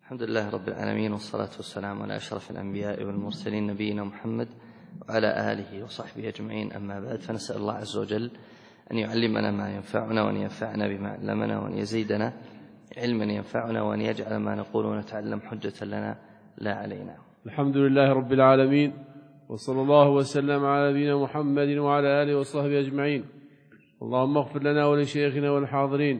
الحمد لله رب العالمين، والصلاة والسلام على أشرف الأنبياء والمرسلين نبينا محمد وعلى آله وصحبه أجمعين. أما بعد، فنسأل الله عز وجل أن يعلمنا ما ينفعنا، وأن ينفعنا بما علمنا، وأن يزيدنا علما ينفعنا، وأن يجعل ما نقول ونتعلم حجة لنا لا علينا. الحمد لله رب العالمين، وصلى الله وسلم على نبينا محمد وعلى آله وصحبه أجمعين. اللهم اغفر لنا ولشيخنا والحاضرين.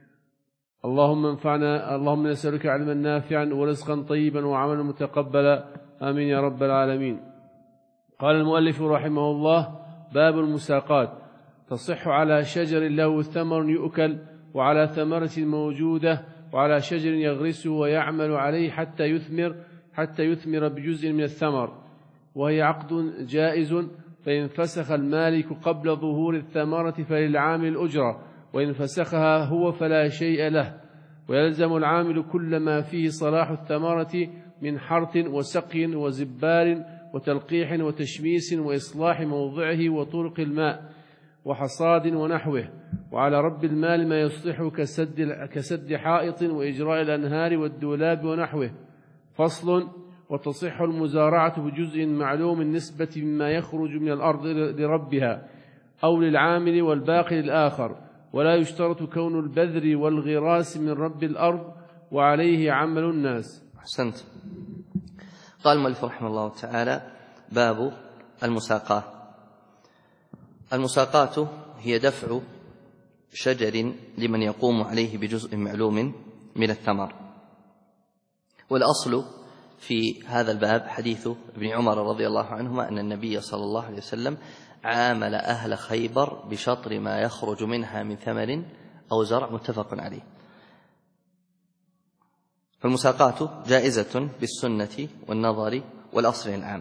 اللهم نسألك علما نافعا ورزقا طيبا وعملا متقبلا، آمين يا رب العالمين. قال المؤلف رحمه الله: باب المساقات. تصح على شجر له ثمر يؤكل، وعلى ثمرة موجودة، وعلى شجر يغرسه ويعمل عليه حتى يثمر بجزء من الثمر، وهي عقد جائز، فإن فسخ المالك قبل ظهور الثمرة فللعامل الأجرة، وإن فسخها هو فلا شيء له، ويلزم العامل كل ما فيه صلاح الثمرة من حرث وسقي وزبار وتلقيح وتشميس وإصلاح موضعه وطرق الماء وحصاد ونحوه. وعلى رب المال ما يصلح كسد حائط وإجراء الأنهار والدولاب ونحوه. فصل: وتصح المزارعة بجزء معلوم النسبة مما يخرج من الأرض لربها أو للعامل والباقي للآخر، ولا يشترط كون البذر والغراس من رب الأرض، وعليه عمل الناس. أحسنت. قال المؤلف رحمه الله تعالى: باب المساقاة. المساقاة هي دفع شجر لمن يقوم عليه بجزء معلوم من الثمر. والأصل في هذا الباب حديث ابن عمر رضي الله عنهما أن النبي صلى الله عليه وسلم عامل أهل خيبر بشطر ما يخرج منها من ثمر أو زرع، متفق عليه. فالمساقاة جائزة بالسنة والنظر والأصل العام.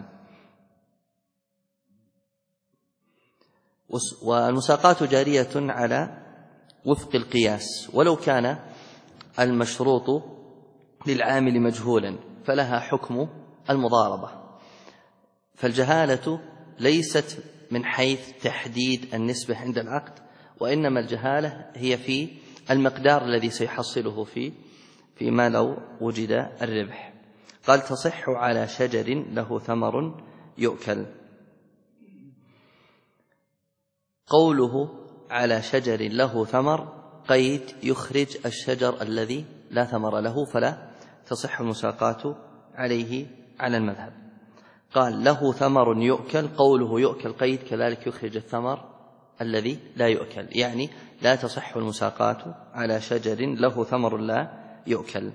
والمساقاة جارية على وفق القياس، ولو كان المشروط للعامل مجهولا فلها حكم المضاربة. فالجهالة ليست من حيث تحديد النسبة عند العقد، وإنما الجهالة هي في المقدار الذي سيحصله فيما لو وجد الربح. قال: تصح على شجر له ثمر يؤكل. قوله على شجر له ثمر قيد يخرج الشجر الذي لا ثمر له، فلا تصح المساقاة عليه على المذهب. قال: له ثمر يؤكل، قوله يؤكل قيد كذلك يخرج الثمر الذي لا يؤكل، يعني لا تصح المساقاة على شجر له ثمر لا يؤكل.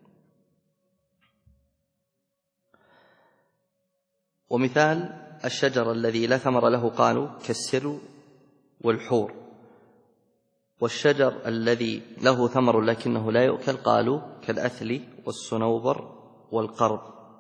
ومثال الشجر الذي لا ثمر له قالوا كالسر والحور. والشجر الذي له ثمر لكنه لا يؤكل قالوا كالأثل والصنوبر والقرب.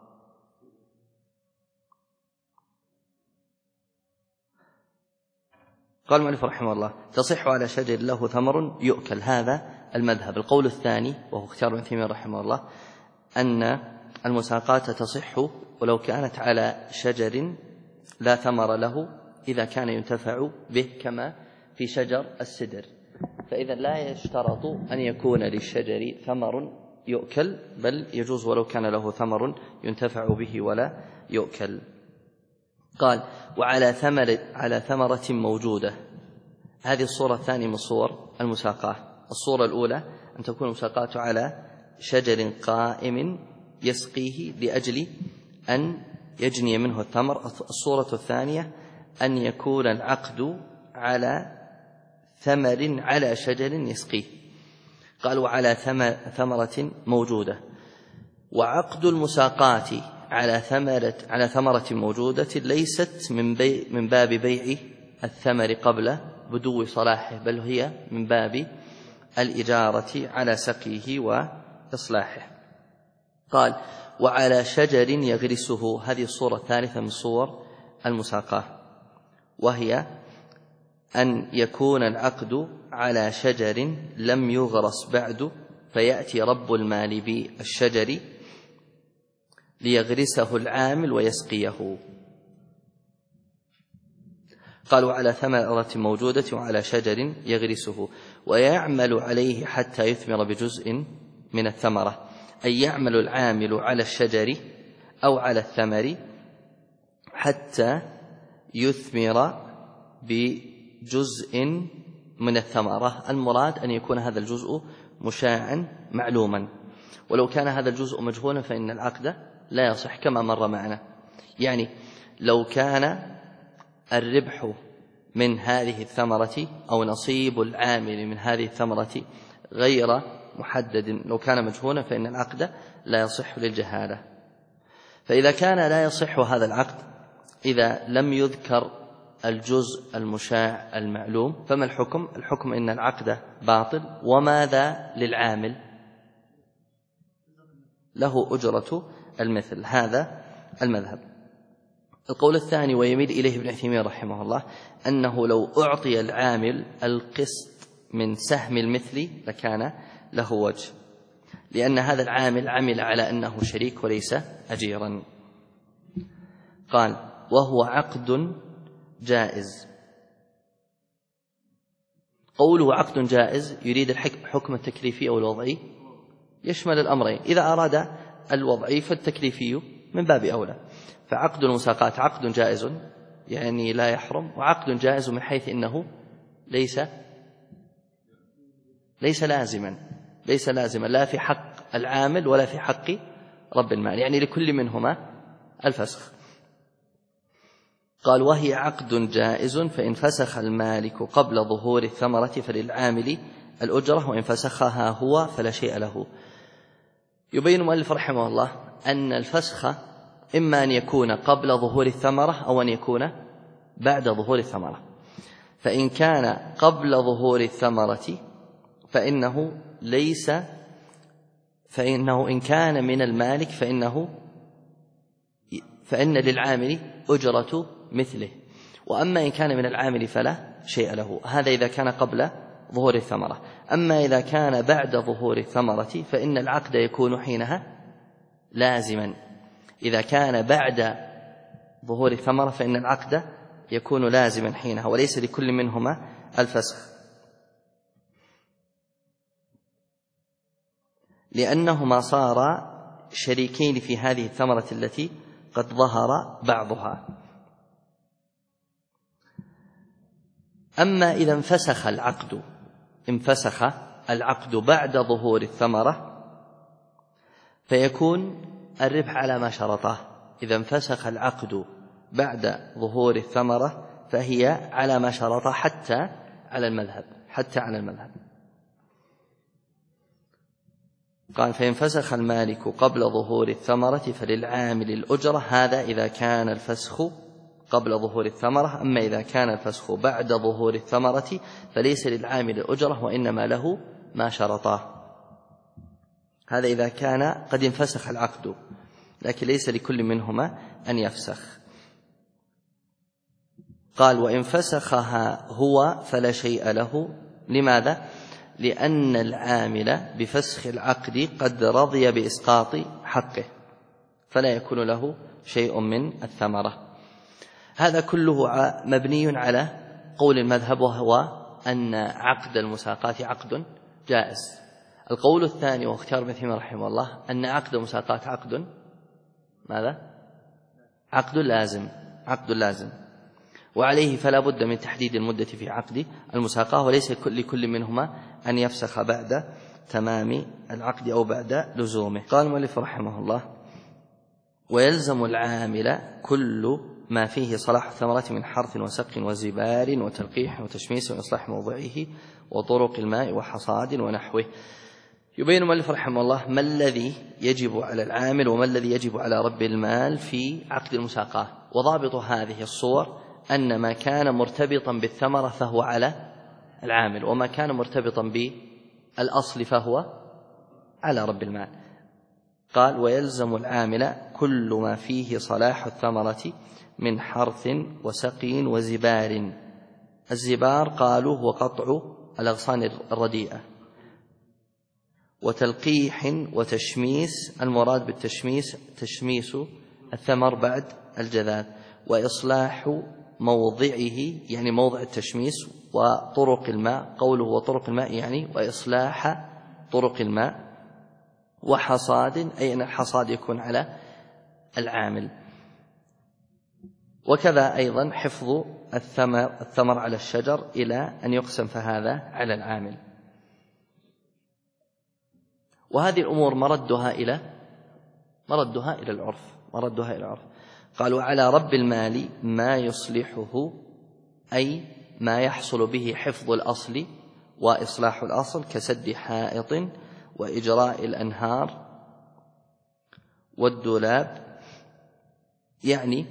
قال المؤلف رحمه الله: تصح على شجر له ثمر يؤكل. هذا المذهب. القول الثاني وهو اختيار ابن تيمية رحمه الله أن المساقاة تصح ولو كانت على شجر لا ثمر له، إذا كان ينتفع به كما في شجر السدر، فإذا لا يشترط أن يكون للشجر ثمر يؤكل، بل يجوز ولو كان له ثمر ينتفع به ولا يؤكل. قال: وعلى ثمرة موجودة. هذه الصورة الثانية من صور المساقاة. الصورة الأولى أن تكون المساقاة على شجر قائم يسقيه لأجل أن يجني منه الثمر. الصورة الثانية أن يكون العقد على ثمر على شجر يسقيه. قال: وعلى ثمرة موجودة. وعقد المساقاة على ثمرة موجودة ليست من باب بيع الثمر قبل بدو صلاحه، بل هي من باب الإجارة على سقيه وإصلاحه. قال: وعلى شجر يغرسه. هذه الصورة الثالثة من صور المساقاة، وهي أن يكون العقد على شجر لم يغرس بعد، فيأتي رب المال بالشجر ليغرسه العامل ويسقيه. قالوا: على ثمرة موجودة وعلى شجر يغرسه ويعمل عليه حتى يثمر بجزء من الثمرة. أن يعمل العامل على الشجر أو على الثمر حتى يثمر بجزء من الثمرة. المراد أن يكون هذا الجزء مشاعا معلوما، ولو كان هذا الجزء مجهولا فإن العقد لا يصح كما مر معنا. يعني لو كان الربح من هذه الثمرة أو نصيب العامل من هذه الثمرة غير محدد، لو كان مجهولا فإن العقد لا يصح للجهالة. فإذا كان لا يصح هذا العقد إذا لم يذكر الجزء المشاع المعلوم، فما الحكم؟ الحكم إن العقد باطل. وماذا للعامل؟ له أجرة المثل. هذا المذهب. القول الثاني ويميل إليه ابن عثيمين رحمه الله أنه لو أعطي العامل القسط من سهم المثل لكان له وجه، لأن هذا العامل عمل على أنه شريك وليس أجيرا. قال وهو عقد جائز. قوله عقد جائز يريد الحكم التكليفي أو الوضعي، يشمل الأمرين. إذا أراد الوضعي فالتكليفي من باب أولى. فعقد المساقات عقد جائز يعني لا يحرم، وعقد جائز من حيث إنه ليس لازما لا في حق العامل ولا في حق رب المال، يعني لكل منهما الفسخ. قال وهي عقد جائز فإن فسخ المالك قبل ظهور الثمرة فللعامل الأجرة، وإن فسخها هو فلا شيء له. يبين المؤلف رحمه الله أن الفسخ إما أن يكون قبل ظهور الثمرة أو أن يكون بعد ظهور الثمرة. فإن كان قبل ظهور الثمرة فإنه إن كان من المالك فإن للعامل أجرة مثله، وأما إن كان من العامل فلا شيء له. هذا إذا كان قبل ظهور الثمرة. أما إذا كان بعد ظهور الثمرة فإن العقد يكون حينها لازما. إذا كان بعد ظهور الثمرة فإن العقد يكون لازما حينها، وليس لكل منهما الفسخ، لأنهما صارا شريكين في هذه الثمرة التي قد ظهر بعضها. أما إذا انفسخ العقد بعد ظهور الثمرة فيكون الربح على ما شرطه. إذا انفسخ العقد بعد ظهور الثمرة فهي على ما شرطه حتى على المذهب. قال فإن فسخ المالك قبل ظهور الثمرة فللعامل الأجرة. هذا إذا كان الفسخ قبل ظهور الثمرة. أما إذا كان الفسخ بعد ظهور الثمرة فليس للعامل الأجرة وإنما له ما شرطاه. هذا إذا كان قد انفسخ العقد، لكن ليس لكل منهما أن يفسخ. قال وإن فسخها هو فلا شيء له. لماذا؟ لأن العامل بفسخ العقد قد رضي بإسقاط حقه، فلا يكون له شيء من الثمرة. هذا كله مبني على قول المذهب، وهو أن عقد المساقات عقد جائز. القول الثاني واختيار ابن عثيمين رحمه الله أن عقد المساقات عقد لازم، وعليه فلا بد من تحديد المدة في عقد المساقات، وليس لكل منهما أن يفسخ بعد تمام العقد أو بعد لزومه. قال المؤلف رحمه الله ويلزم العامل كل ما فيه صلاح الثمرة من حرث وسق وزبار وتلقيح وتشميس وإصلاح موضعه وطرق الماء وحصاد ونحوه. يبين المؤلف رحمه الله ما الذي يجب على العامل وما الذي يجب على رب المال في عقد المساقات. وضابط هذه الصور أن ما كان مرتبطا بالثمرة فهو على العامل، وما كان مرتبطا بالأصل فهو على رب المال. قال ويلزم العامل كل ما فيه صلاح الثمرة من حرث وسقي وزبار. الزبار قالوا هو قطع الأغصان الرديئة، وتلقيح وتشميس. المراد بالتشميس تشميس الثمر بعد الجذاذ، وإصلاح موضعه يعني موضع التشميس، وطرق الماء. قوله وطرق الماء يعني وإصلاح طرق الماء، وحصاد، أي أن الحصاد يكون على العامل. وكذا أيضا حفظ الثمر على الشجر إلى أن يقسم فهذا على العامل. وهذه الأمور مردها إلى العرف. قالوا على رب المال ما يصلحه، أي ما يحصل به حفظ الأصل وإصلاح الأصل، كسد حائط وإجراء الأنهار والدولاب. يعني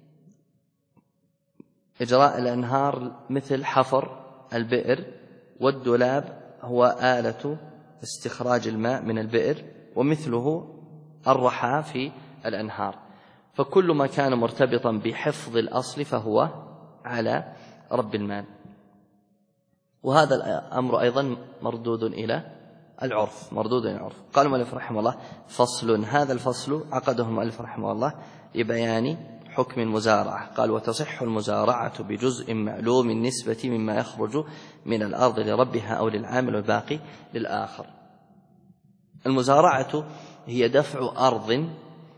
إجراء الأنهار مثل حفر البئر، والدولاب هو آلة استخراج الماء من البئر، ومثله الرحى في الأنهار. فكل ما كان مرتبطا بحفظ الأصل فهو على رب المال. وهذا الأمر أيضا مردود إلى العرف. قال المؤلف رحمه الله: فصل. هذا الفصل عقده المؤلف رحمه الله لبيان حكم المزارعة. قال: وتصح المزارعة بجزء معلوم النسبة مما يخرج من الأرض لربها أو للعامل والباقي للآخر. المزارعة هي دفع أرض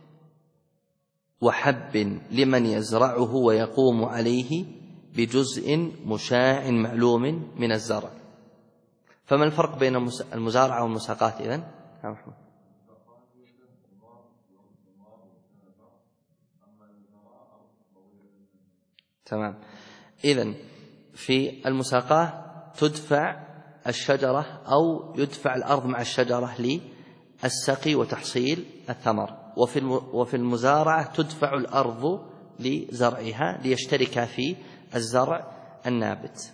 وحب لمن يزرعه ويقوم عليه بجزء مشاع معلوم من الزرع. فما الفرق بين المزارعة والمساقات إذن؟ تمام. إذن في المساقات تدفع الشجرة أو يدفع الأرض مع الشجرة للسقي وتحصيل الثمر، وفي المزارعة تدفع الأرض لزرعها ليشترك في الزرع النابت.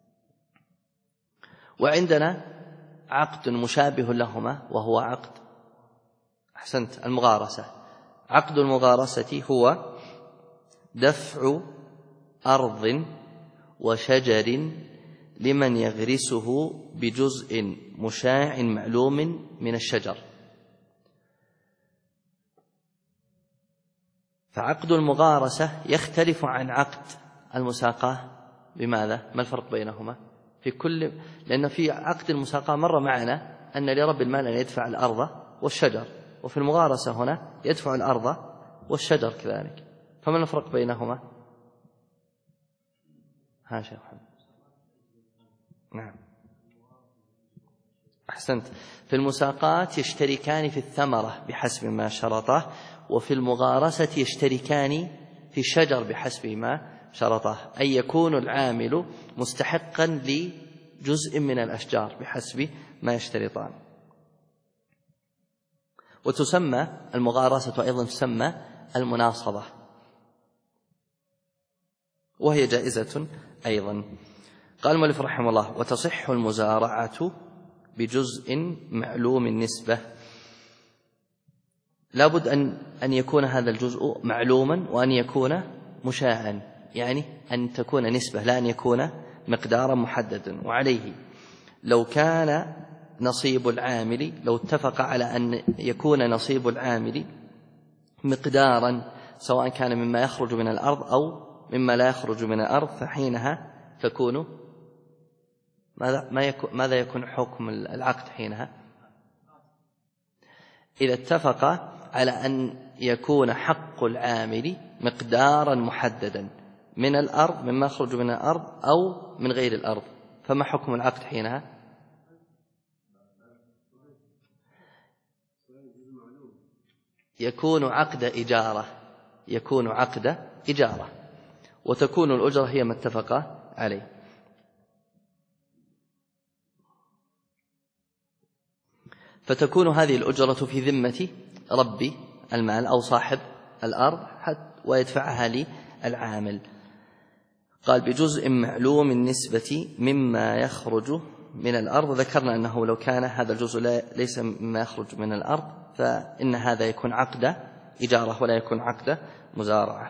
وعندنا عقد مشابه لهما وهو عقد المغارسة. عقد المغارسة هو دفع أرض وشجر لمن يغرسه بجزء مشاع معلوم من الشجر. فعقد المغارسة يختلف عن عقد المساقاة. بماذا؟ ما الفرق بينهما؟ لأن في عقد المساقاة مر معنا أن لرب المال أن يدفع الأرض والشجر، وفي المغارسة هنا يدفع الأرض والشجر كذلك. فما الفرق بينهما؟ شيخ محمد. نعم، أحسنت. في المساقات يشتركان في الثمرة بحسب ما شرطه، وفي المغارسة يشتركان في الشجر بحسب ما شرطه، أي يكون العامل مستحقا لجزء من الأشجار بحسب ما يشترطان. وتسمى المغارسة أيضا تسمى المناصبة، وهي جائزة أيضا. قال المؤلف رحمه الله: وتصح المزارعة بجزء معلوم النسبة. لابد أن يكون هذا الجزء معلوما وأن يكون مشاعا، يعني أن تكون نسبة لا أن يكون مقدارا محددا. وعليه لو كان نصيب العامل، لو اتفق على أن يكون نصيب العامل مقدارا سواء كان مما يخرج من الأرض أو مما لا يخرج من الأرض، فحينها تكون ماذا يكون حكم العقد حينها؟ إذا اتفق على أن يكون حق العامل مقدارا محددا من الأرض، مما يخرج من الأرض أو من غير الأرض، فما حكم العقد حينها؟ يكون عقد إجارة، وتكون الأجرة هي ما اتفق عليه. فتكون هذه الأجرة في ذمة رب المال أو صاحب الأرض ويدفعها للعامل. قال: بجزء معلوم النسبة مما يخرج من الأرض. ذكرنا أنه لو كان هذا الجزء ليس مما يخرج من الأرض فإن هذا يكون عقد إجارة ولا يكون عقد مزارعة.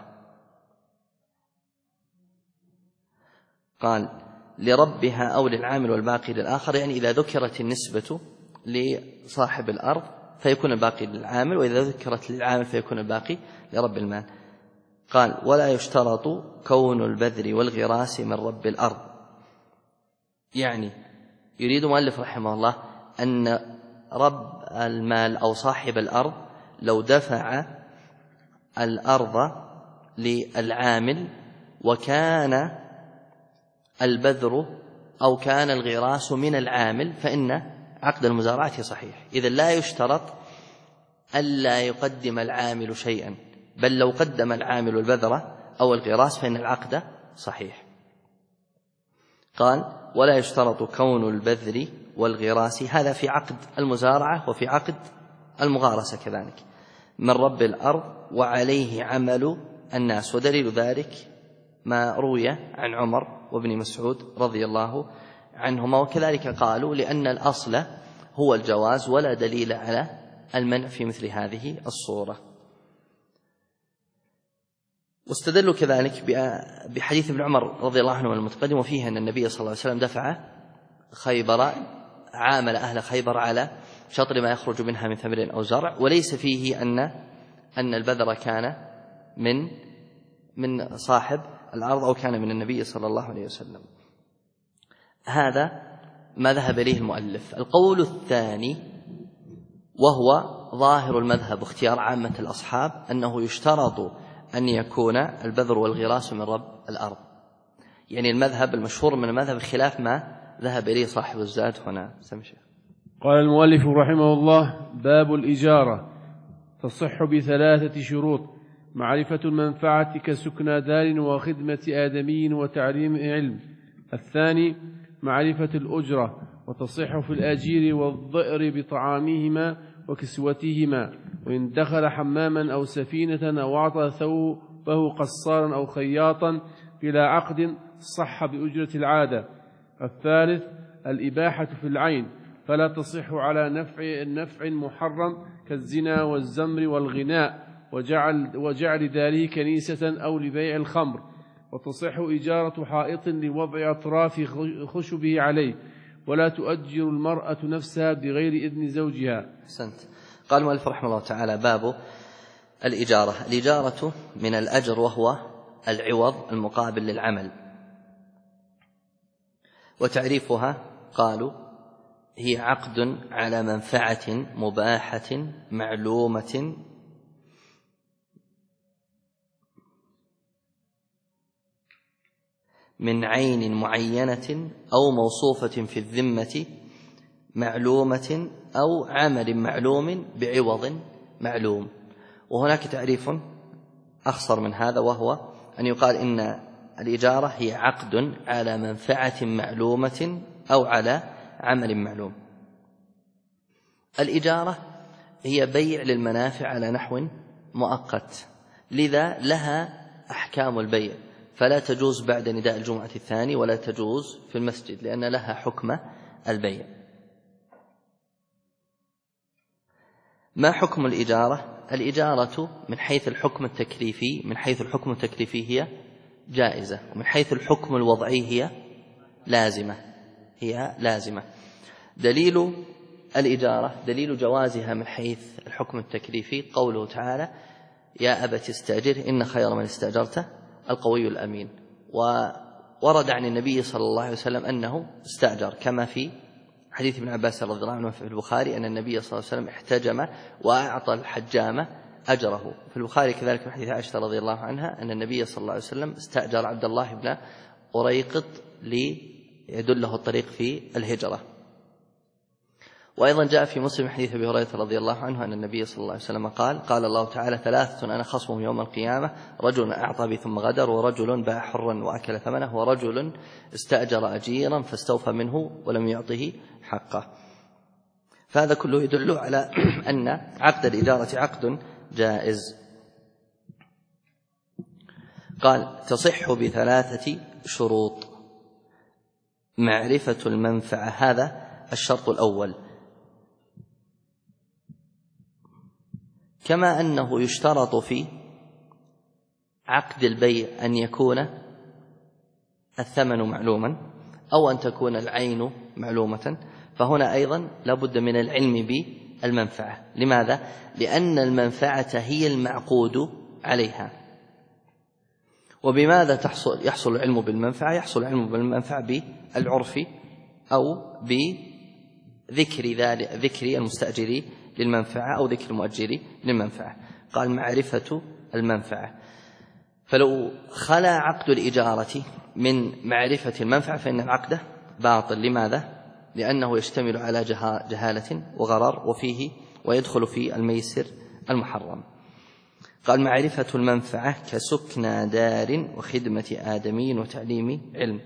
قال: لربها أو للعامل والباقي للآخر، يعني إذا ذكرت النسبة لصاحب الأرض فيكون الباقي للعامل، وإذا ذكرت للعامل فيكون الباقي لرب المال. قال: ولا يشترط كون البذر والغراس من رب الأرض. يعني يريد مؤلف رحمه الله أن رب المال أو صاحب الأرض لو دفع الأرض للعامل وكان البذر أو كان الغراس من العامل فإن عقد المزارعة صحيح. إذن لا يشترط ألا يقدم العامل شيئا، بل لو قدم العامل البذر أو الغراس فإن العقد صحيح. قال: ولا يشترط كون البذر والغراس، هذا في عقد المزارعة وفي عقد المغارسة كذلك، من رب الأرض وعليه عمل الناس. ودليل ذلك ما روي عن عمر وابن مسعود رضي الله عنهما، وكذلك قالوا لأن الأصل هو الجواز ولا دليل على المنع في مثل هذه الصورة. واستدلوا كذلك بحديث ابن عمر رضي الله عنه المتقدم، وفيه أن النبي صلى الله عليه وسلم دفع خيبر، عامل أهل خيبر على شطر ما يخرج منها من ثمر أو زرع، وليس فيه أن البذر كان من صاحب الأرض أو كان من النبي صلى الله عليه وسلم. هذا ما ذهب إليه المؤلف. القول الثاني وهو ظاهر المذهب واختيار عامة الأصحاب أنه يشترط أن يكون البذر والغراس من رب الأرض، يعني المذهب المشهور من المذهب خلاف ما ذهب إليه صاحب الزاد هنا. سمشي. قال المؤلف رحمه الله: باب الإجارة تصح ب3 شروط: معرفة المنفعة كسكنى دار وخدمة آدمي وتعليم علم. الثاني معرفة الأجرة، وتصح في الأجير والضئر بطعامهما وكسوتهما، وإن دخل حماما أو سفينة أو أعطى ثوبه قصارا أو خياطا بلا عقد صح بأجرة العادة. الثالث الإباحة في العين، فلا تصح على نفع محرم كالزنا والزمر والغناء وجعل داره كنيسة أو لبيع الخمر. وتصح إجارة حائط لوضع أطراف خشبه عليه، ولا تؤجر المرأة نفسها بغير إذن زوجها. أحسنت. قال المؤلف رحمه الله تعالى: باب الإجارة. الإجارة من الأجر وهو العوض المقابل للعمل، وتعريفها قالوا هي عقد على منفعة مباحة معلومة من عين معينة أو موصوفة في الذمة معلومة أو عمل معلوم بعوض معلوم. وهناك تعريف أخصر من هذا، وهو أن يقال إن الإجارة هي عقد على منفعة معلومة أو على عمل معلوم. الإجارة هي بيع للمنافع على نحو مؤقت، لذا لها أحكام البيع، فلا تجوز بعد نداء الجمعة الثاني ولا تجوز في المسجد، لأن لها حكم البيع. ما حكم الإجارة؟ الإجارة من حيث الحكم التكليفي هي جائزة، ومن حيث الحكم الوضعي هي لازمة. دليل الإجارة دليل جوازها من حيث الحكم التكليفي قوله تعالى: يا أبت استأجر إن خير من استأجرت القوي الأمين. وورد عن النبي صلى الله عليه وسلم أنه استأجر، كما في حديث ابن عباس رضي الله عنه في البخاري أن النبي صلى الله عليه وسلم احتجم وأعطى الحجام أجره. في البخاري كذلك في حديث عائشة رضي الله عنها أن النبي صلى الله عليه وسلم استأجر عبد الله بن أريقط ليدله الطريق في الهجرة. وأيضا جاء في مسلم حديث أبي هريرة رضي الله عنه أن النبي صلى الله عليه وسلم قال الله تعالى: 3 أنا خصمهم يوم القيامة: رجل أعطى بي ثم غدر، ورجل باع حرا وأكل ثمنه، ورجل استأجر أجيرا فاستوفى منه ولم يعطه حقه. فهذا كله يدل على أن عقد الإجارة عقد جائز. قال: تصح ب3 شروط: معرفة المنفعة، هذا الشرط الأول، كما أنه يشترط في عقد البيع أن يكون الثمن معلوما أو أن تكون العين معلومة، فهنا أيضا لا بد من العلم بالمنفعة. لماذا؟ لأن المنفعة هي المعقود عليها. وبماذا يحصل العلم بالمنفعة؟ يحصل العلم بالمنفعة بالعرف أو ذكر المستأجر للمنفعة أو ذكر المؤجر للمنفعة. قال معرفة المنفعة، فلو خلا عقد الإجارة من معرفة المنفعة فإن العقد باطل. لماذا؟ لأنه يشتمل على جهالة وغرر ويدخل في الميسر المحرم. قال معرفة المنفعة كسكنى دار وخدمة آدمي وتعليم علم.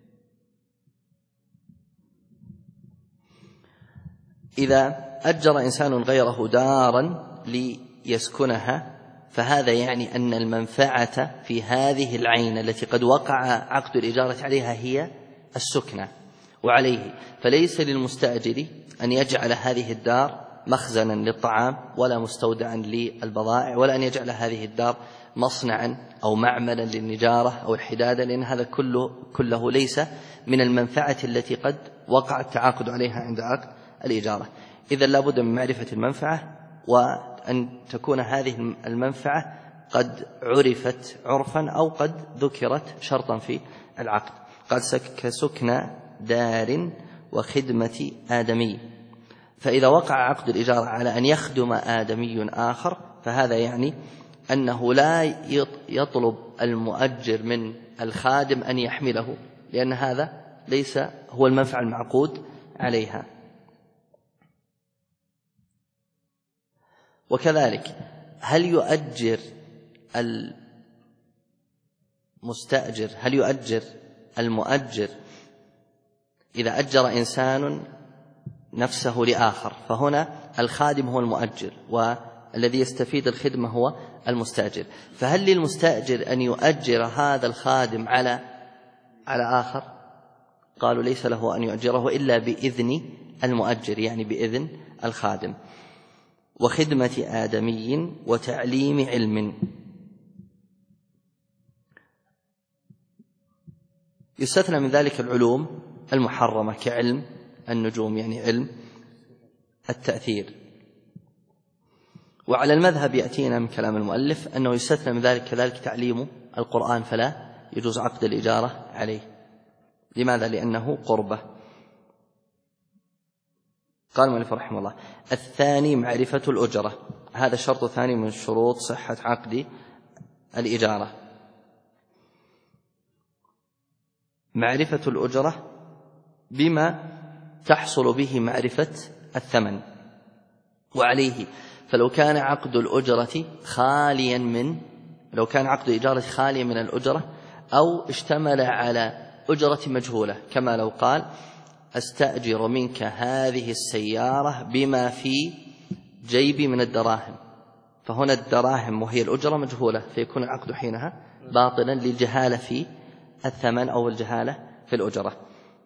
إذا أجر إنسان غيره دارا ليسكنها فهذا يعني أن المنفعة في هذه العين التي قد وقع عقد الإجارة عليها هي السكنى وعليه، فليس للمستأجر أن يجعل هذه الدار مخزنا للطعام ولا مستودعا للبضائع، ولا أن يجعل هذه الدار مصنعا أو معملا للنجارة أو الحدادة، لأن هذا كله ليس من المنفعة التي قد وقع التعاقد عليها عند عقد الإجارة. إذا لابد من معرفة المنفعة، وأن تكون هذه المنفعة قد عرفت عرفا أو قد ذكرت شرطا في العقد. قال كسكنى دار وخدمة آدمي، فإذا وقع عقد الإجارة على أن يخدم آدمي آخر فهذا يعني أنه لا يطلب المؤجر من الخادم أن يحمله، لأن هذا ليس هو المنفعة المعقود عليها. وكذلك هل يؤجر المؤجر إذا أجر إنسان نفسه لآخر، فهنا الخادم هو المؤجر والذي يستفيد الخدمة هو المستأجر، فهل للمستأجر أن يؤجر هذا الخادم على آخر؟ قالوا ليس له أن يؤجره إلا بإذن المؤجر، يعني بإذن الخادم. وخدمة آدمي وتعليم علم، يستثنى من ذلك العلوم المحرمة كعلم النجوم، يعني علم التأثير. وعلى المذهب يأتينا من كلام المؤلف أنه يستثنى من ذلك كذلك تعليم القرآن، فلا يجوز عقد الإجارة عليه. لماذا؟ لأنه قربة. قال المؤلف رحمه الله: الثاني معرفة الأجرة، هذا الشرط الثاني من شروط صحة عقد الإجارة، معرفة الأجرة بما تحصل به معرفة الثمن. وعليه فلو كان عقد الأجرة خاليا من الأجرة أو اشتمل على أجرة مجهولة، كما لو قال أستأجر منك هذه السيارة بما في جيبي من الدراهم، فهنا الدراهم وهي الأجرة مجهولة، فيكون العقد حينها باطلا للجهالة في الثمن أو الجهالة في الأجرة.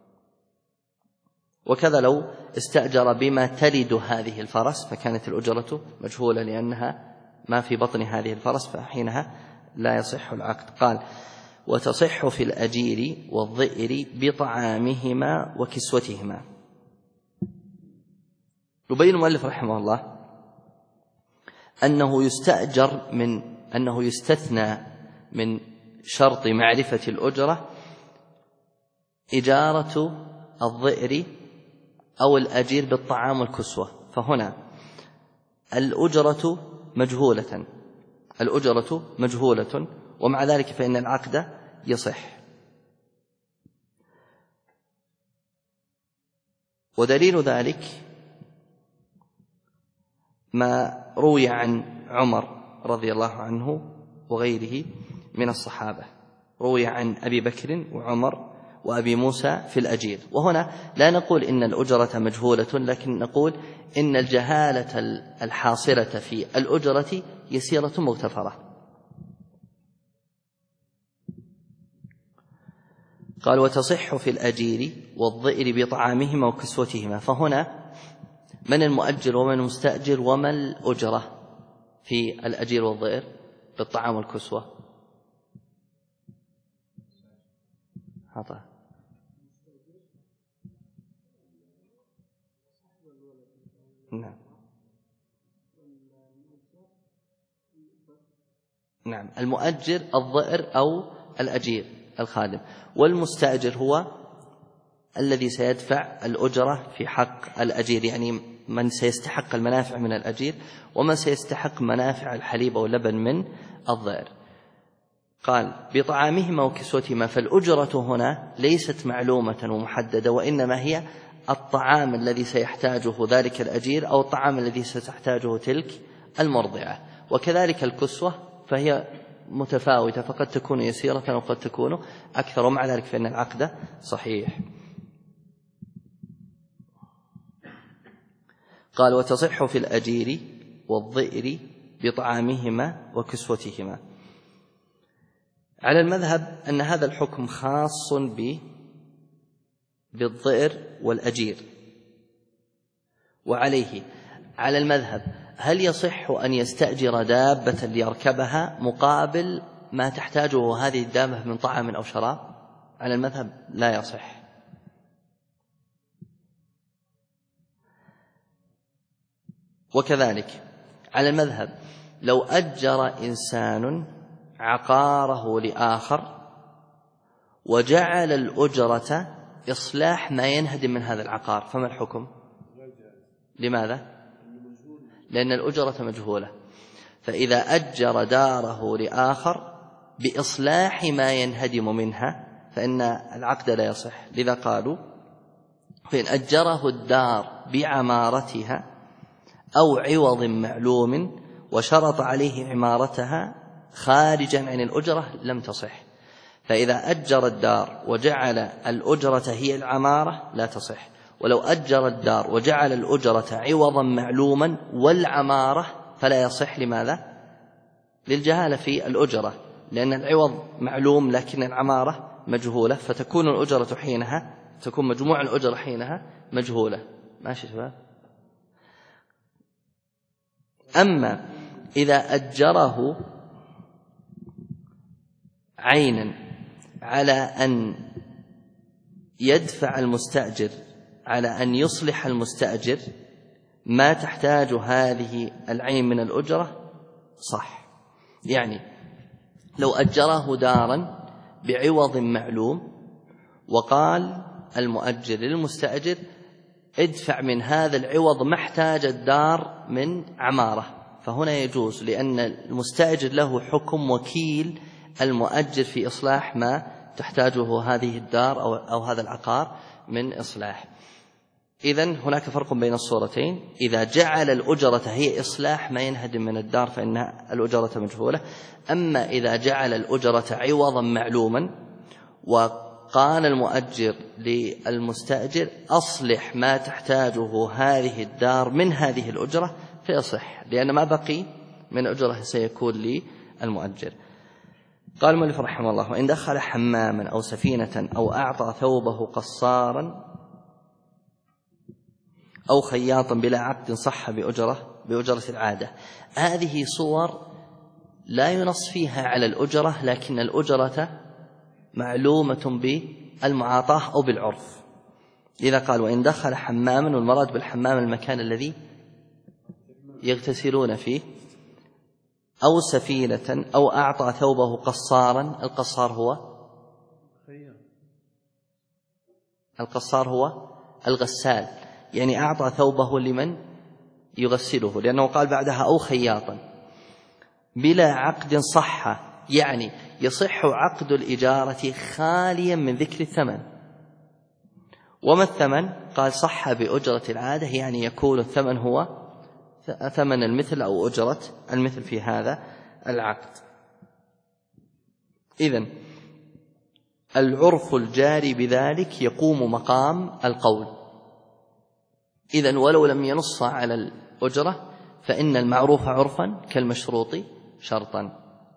وكذا لو استأجر بما تلد هذه الفرس فكانت الأجرة مجهولة لأنها ما في بطن هذه الفرس، فحينها لا يصح العقد. قال: وتصح في الأجير والظئر بطعامهما وكسوتهما. يبين المؤلف رحمه الله أنه يستثنى من شرط معرفة الأجرة إجارة الظئر أو الأجير بالطعام والكسوة، فهنا الأجرة مجهولة ومع ذلك فإن العقد يصح. ودليل ذلك ما روي عن عمر رضي الله عنه وغيره من الصحابة، روي عن أبي بكر وعمر وأبي موسى في الأجير. وهنا لا نقول إن الأجرة مجهولة، لكن نقول إن الجهالة الحاصلة في الأجرة يسيرة مغتفرة. قال: وتصح في الأجير والظئر بطعامهما وكسوتهما، فهنا من المؤجر ومن المستأجر وما الأجرة في الأجير والظئر بالطعام والكسوة؟ نعم، المؤجر الظئر أو الأجير الخادم، والمستأجر هو الذي سيدفع الأجرة في حق الأجير، يعني من سيستحق المنافع من الأجير ومن سيستحق منافع الحليب أو اللبن من الضئر. قال بطعامهما وكسوتهما، فالأجرة هنا ليست معلومة ومحددة، وإنما هي الطعام الذي سيحتاجه ذلك الأجير أو الطعام الذي ستحتاجه تلك المرضعة. وكذلك الكسوة فهي متفاوتة، فقد تكون يسيرة وقد تكون أكثر، ومع ذلك فإن العقد صحيح. قال وتصح في الأجير والضئر بطعامهما وكسوتهما. على المذهب أن هذا الحكم خاص بالضئر والأجير. وعليه على المذهب هل يصح أن يستأجر دابة ليركبها مقابل ما تحتاجه هذه الدابة من طعام أو شراب؟ على المذهب لا يصح. وكذلك على المذهب لو أجر إنسان عقاره لآخر وجعل الأجرة إصلاح ما ينهدم من هذا العقار، فما الحكم؟ لماذا؟ لأن الأجرة مجهولة. فإذا أجر داره لآخر بإصلاح ما ينهدم منها فإن العقد لا يصح. لذا قالوا فإن أجره الدار بعمارتها أو عوض معلوم وشرط عليه عمارتها خارجا عن الأجرة لم تصح. فإذا أجر الدار وجعل الأجرة هي العمارة لا تصح. ولو أجر الدار وجعل الأجرة عوضا معلوما والعمارة فلا يصح. لماذا؟ للجهالة في الأجرة، لأن العوض معلوم لكن العمارة مجهولة، فتكون الأجرة حينها تكون مجموع الأجرة حينها مجهولة. ماشي شباب؟ أما إذا أجره عينا على أن يدفع المستأجر، على أن يصلح المستأجر ما تحتاج هذه العين من الأجرة صح. يعني لو أجره دارا بعوض معلوم وقال المؤجر للمستأجر ادفع من هذا العوض ما احتاج الدار من عمارة، فهنا يجوز، لأن المستأجر له حكم وكيل المؤجر في إصلاح ما تحتاجه هذه الدار أو هذا العقار من إصلاح. إذن هناك فرق بين الصورتين. إذا جعل الأجرة هي إصلاح ما ينهدم من الدار فإن الأجرة مجهولة. أما إذا جعل الأجرة عوضا معلوما وقال المؤجر للمستأجر أصلح ما تحتاجه هذه الدار من هذه الأجرة فيصح، لأن ما بقي من أجرة سيكون للمؤجر. قال المؤلف رحمه الله وإن دخل حماما أو سفينة أو أعطى ثوبه قصارا أو خياطا بلا عقد صح بأجرة العادة. هذه صور لا ينص فيها على الأجرة، لكن الأجرة معلومة بالمعاطاة أو بالعرف. إذا قال وإن دخل حماما، والمراد بالحمام المكان الذي يغتسلون فيه، أو سفينة أو أعطى ثوبه قصارا. القصار هو الغسال، يعني أعطى ثوبه لمن يغسله، لأنه قال بعدها أو خياطا بلا عقد صح، يعني يصح عقد الإجارة خاليا من ذكر الثمن. وما الثمن؟ قال صح بأجرة العادة، يعني يكون الثمن هو ثمن المثل أو أجرة المثل في هذا العقد. إذن العرف الجاري بذلك يقوم مقام القول. إذن ولو لم ينص على الأجرة فإن المعروف عرفا كالمشروط شرطا.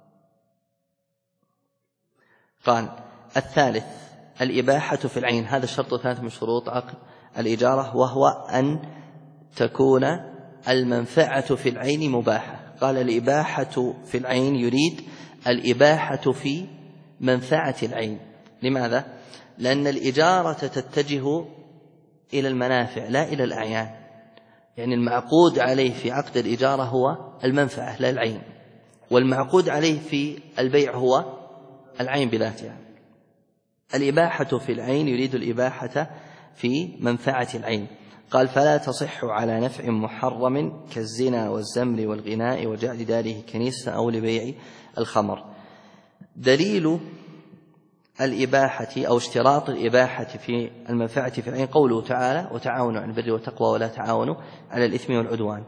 قال الثالث الإباحة في العين. هذا الشرط الثالث من شروط عقد الإجارة، وهو أن تكون المنفعة في العين مباحة. قال الإباحة في العين يريد الإباحة في منفعة العين. لماذا؟ لأن الإجارة تتجه إلى المنافع لا إلى الأعيان، يعني المعقود عليه في عقد الإجارة هو المنفعة لا العين، والمعقود عليه في البيع هو العين بذاتها. الإباحة في العين يريد الإباحة في منفعة العين. قال فلا تصح على نفع محرم كالزنا والزمر والغناء وجعل داره كنيسة أو لبيع الخمر. دليل الإباحة أو اشتراط الإباحة في المنفعة في العين قوله تعالى وتعاونوا على البر والتقوى ولا تعاونوا على الإثم والعدوان.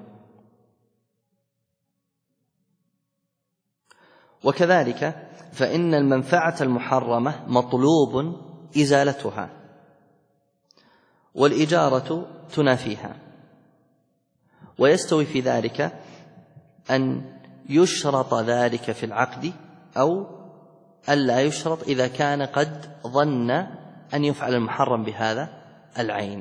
وكذلك فإن المنفعة المحرمة مطلوب إزالتها والإجارة تنافيها، ويستوي في ذلك أن يشرط ذلك في العقد أو ألا يشرط إذا كان قد ظن أن يفعل المحرم بهذا العين.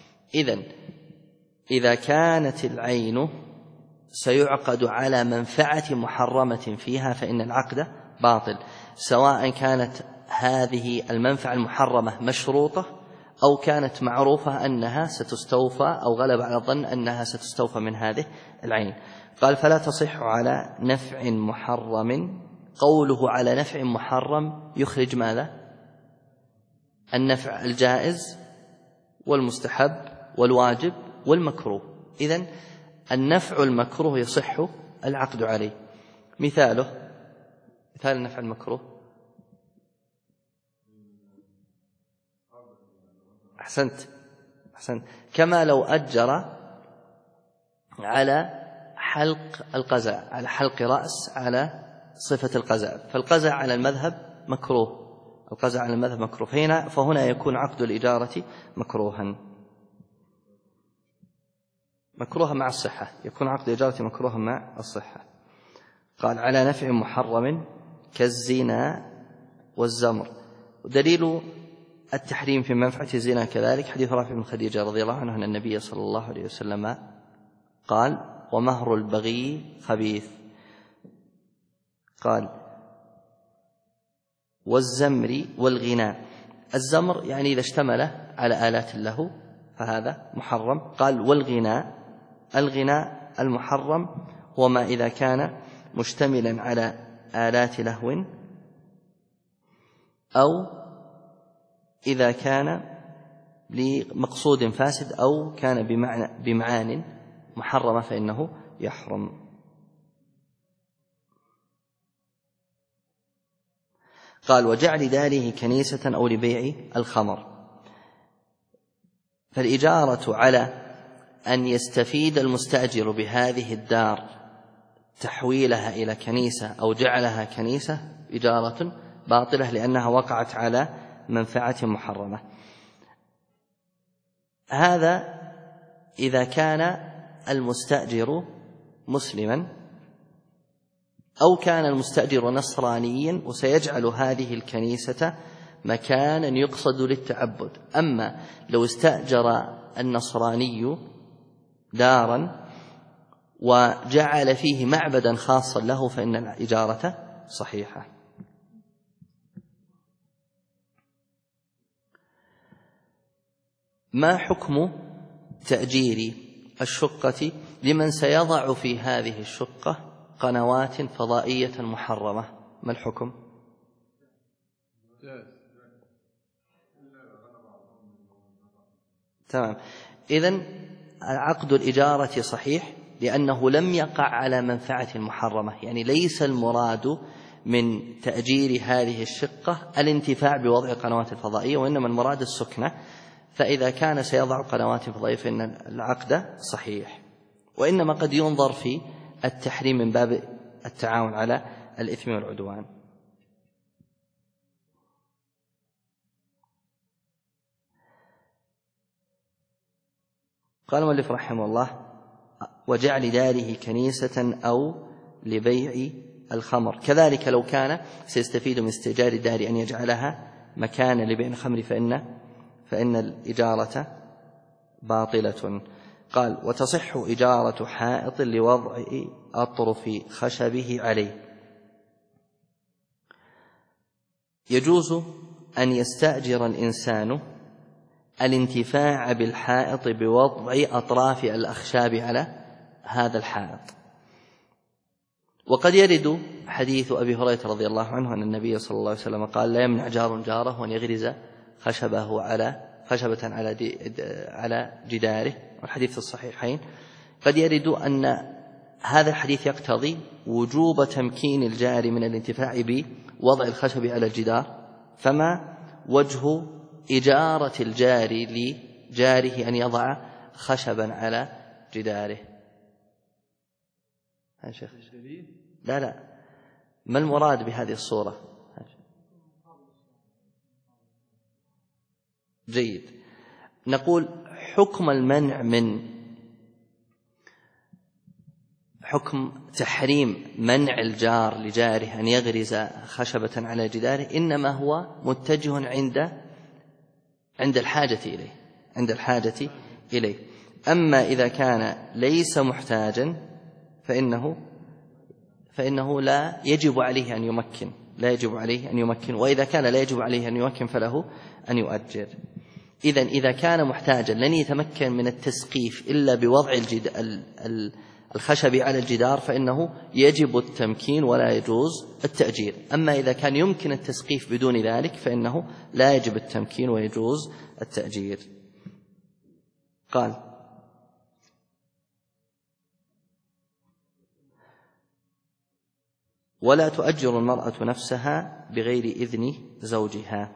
إذا كانت العين سيعقد على منفعة محرمة فيها فإن العقد باطل، سواء كانت هذه المنفعة المحرمة مشروطة أو كانت معروفة أنها ستستوفى أو غلب على الظن أنها ستستوفى من هذه العين. قال فلا تصح على نفع محرم. قوله على نفع محرم يخرج ماذا؟ النفع الجائز والمستحب والواجب والمكروه. إذن النفع المكروه يصح العقد عليه. مثال النفع المكروه أحسنت كما لو أجر على حلق القزع، على حلق رأس على صفة القزع، فالقزع على المذهب مكروه، القزع على المذهب مكروه، فهنا يكون عقد الإجارة مكروها مع الصحة، يكون عقد الإجارة مكروها مع الصحة. قال على نفع محرم كالزنا والزمر. ودليل التحريم في منفعة الزنا كذلك حديث رافع بن خديجة رضي الله عنه أن النبي صلى الله عليه وسلم قال ومهر البغي خبيث. قال والزمر والغناء. الزمر يعني إذا اشتمل على آلات له فهذا محرم. قال والغناء، الغناء المحرم هو ما إذا كان مشتملا على آلات لهو أو إذا كان لمقصود فاسد أو كان بمعان محرمة فإنه يحرم. قال وجعل داره كنيسة أو لبيع الخمر. فالإجارة على أن يستفيد المستأجر بهذه الدار تحويلها إلى كنيسة أو جعلها كنيسة إجارة باطلة لأنها وقعت على منفعة محرمة. هذا إذا كان المستأجر مسلما أو كان المستأجر نصرانيا وسيجعل هذه الكنيسة مكانا يقصد للتعبد. أما لو استأجر النصراني دارا وجعل فيه معبدا خاصا له فإن الإجارة صحيحة. ما حكم تأجير الشقة لمن سيضع في هذه الشقة قنوات فضائية محرمة؟ ما الحكم؟ تمام. إذن عقد الإجارة صحيح لأنه لم يقع على منفعة محرمة، يعني ليس المراد من تأجير هذه الشقة الانتفاع بوضع قنوات فضائية وإنما المراد السكنة. فإذا كان سيضع قنوات فضائية فإن العقد صحيح، وإنما قد ينظر في التحريم من باب التعاون على الإثم والعدوان. قال المؤلف رحمه الله وجعل داره كنيسة أو لبيع الخمر. كذلك لو كان سيستفيد من استئجار الدار أن يجعلها مكانا لبيع الخمر فإن الإجارة باطلة. قال وتصح إجارة حائط لوضع أطرف خشبه عليه. يجوز أن يستأجر الإنسان الانتفاع بالحائط بوضع أطراف الأخشاب على هذا الحائط. وقد يرد حديث أبي هريرة رضي الله عنه أن النبي صلى الله عليه وسلم قال: لا يمنع جار جاره أن يغرز خشبة على جداره، والحديث في الصحيحين. قد يرد أن هذا الحديث يقتضي وجوب تمكين الجار من الانتفاع بوضع الخشب على الجدار، فما وجه إجارة الجار لجاره أن يضع خشبا على جداره؟ لا، ما المراد بهذه الصورة؟ جيد. نقول حكم المنع من حكم تحريم منع الجار لجاره أن يغرز خشبة على جداره إنما هو متجه عند الحاجة إليه. أما إذا كان ليس محتاجا فإنه لا يجب عليه أن يمكن، وإذا كان لا يجب عليه أن يمكن فله أن يؤجر. إذن إذا كان محتاجا لن يتمكن من التسقيف إلا بوضع الخشب على الجدار فإنه يجب التمكين ولا يجوز التأجير. أما إذا كان يمكن التسقيف بدون ذلك فإنه لا يجب التمكين ويجوز التأجير. قال: ولا تؤجر المرأة نفسها بغير إذن زوجها.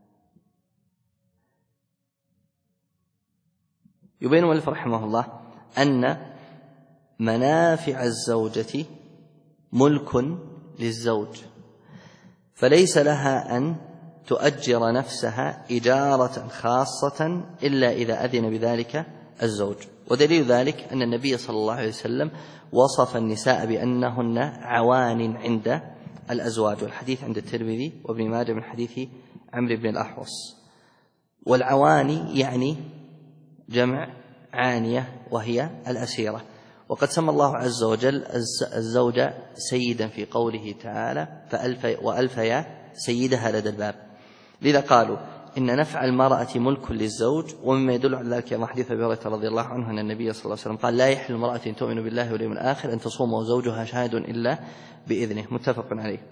يبين المؤلف رحمه الله أن منافع الزوجة ملك للزوج، فليس لها أن تؤجر نفسها إجارة خاصة إلا إذا أذن بذلك الزوج. ودليل ذلك أن النبي صلى الله عليه وسلم وصف النساء بأنهن عوان عند الأزواج، والحديث عند الترمذي وابن ماجه من حديث عمرو بن الأحوص. والعواني يعني جمع عانية وهي الأسيرة. وقد سمى الله عز وجل الزوج سيدا في قوله تعالى: وألفيا سيدها لدى الباب. لذا قالوا إن نفع المرأة ملك للزوج. ومما يدل على ذلك ما حديث أبي هريرة رضي الله عنه أن النبي صلى الله عليه وسلم قال: لا يحل المرأة تؤمن بالله واليوم الآخر أن تصوم وزوجها شاهد إلا بإذنه، متفق عليه.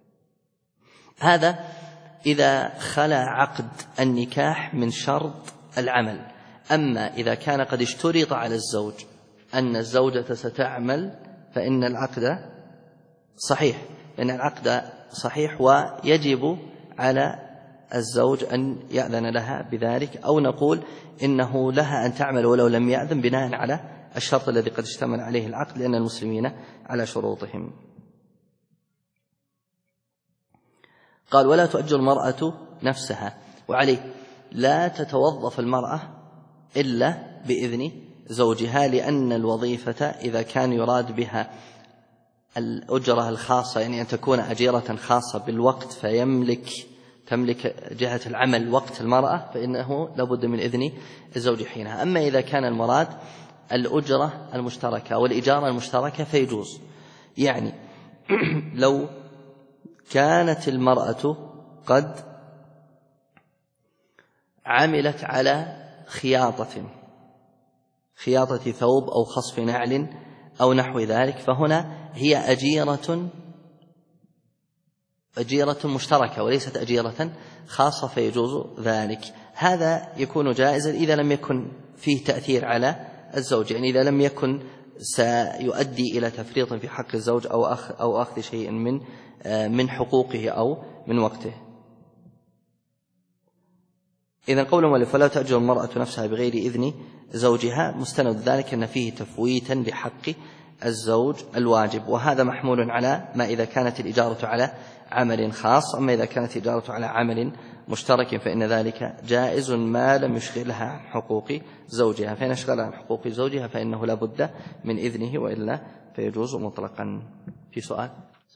هذا إذا خلا عقد النكاح من شرط العمل. أما إذا كان قد اشترط على الزوج أن الزوجة ستعمل فإن العقد صحيح، ويجب على الزوج أن يأذن لها بذلك، أو نقول إنه لها أن تعمل ولو لم يأذن بناء على الشرط الذي قد اشتمل عليه العقد، لأن المسلمين على شروطهم. قال: ولا تؤجر المرأة نفسها. وعليه لا تتوظف المرأة إلا بإذن زوجها، لأن الوظيفة إذا كان يراد بها الأجرة الخاصة، يعني أن تكون أجيرة خاصة بالوقت تملك جهة العمل وقت المرأة، فإنه لابد من إذن الزوج حينها. أما إذا كان المراد الأجرة المشتركة أو الإجارة المشتركة فيجوز. يعني لو كانت المرأة قد عملت على خياطة ثوب أو خصف نعل أو نحو ذلك، فهنا هي أجيرة مشتركة وليست أجيرة خاصة، فيجوز ذلك. هذا يكون جائزا إذا لم يكن فيه تأثير على الزوج، يعني إذا لم يكن سيؤدي إلى تفريط في حق الزوج أو أخذ شيء من حقوقه أو من وقته. إذن قول المؤلف: فلا تأجر المرأة نفسها بغير إذن زوجها، مستند ذلك أن فيه تفويتا لحق الزوج الواجب، وهذا محمول على ما إذا كانت الإجارة على عمل خاص. أما إذا كانت الإجارة على عمل مشترك فإن ذلك جائز ما لم يشغلها عن حقوق زوجها، فإن أشغلها عن حقوق زوجها فإنه لا بد من إذنه، وإلا فيجوز مطلقا. في سؤال؟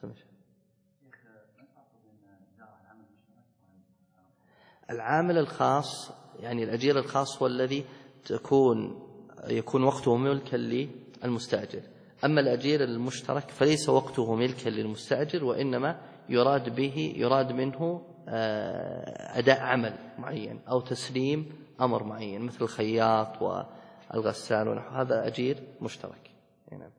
العامل الخاص يعني الأجير الخاص هو الذي يكون وقته ملكا للمستأجر. أما الأجير المشترك فليس وقته ملكا للمستأجر، وإنما يراد منه أداء عمل معين أو تسليم أمر معين، مثل الخياط والغسال ونحو هذا أجير مشترك.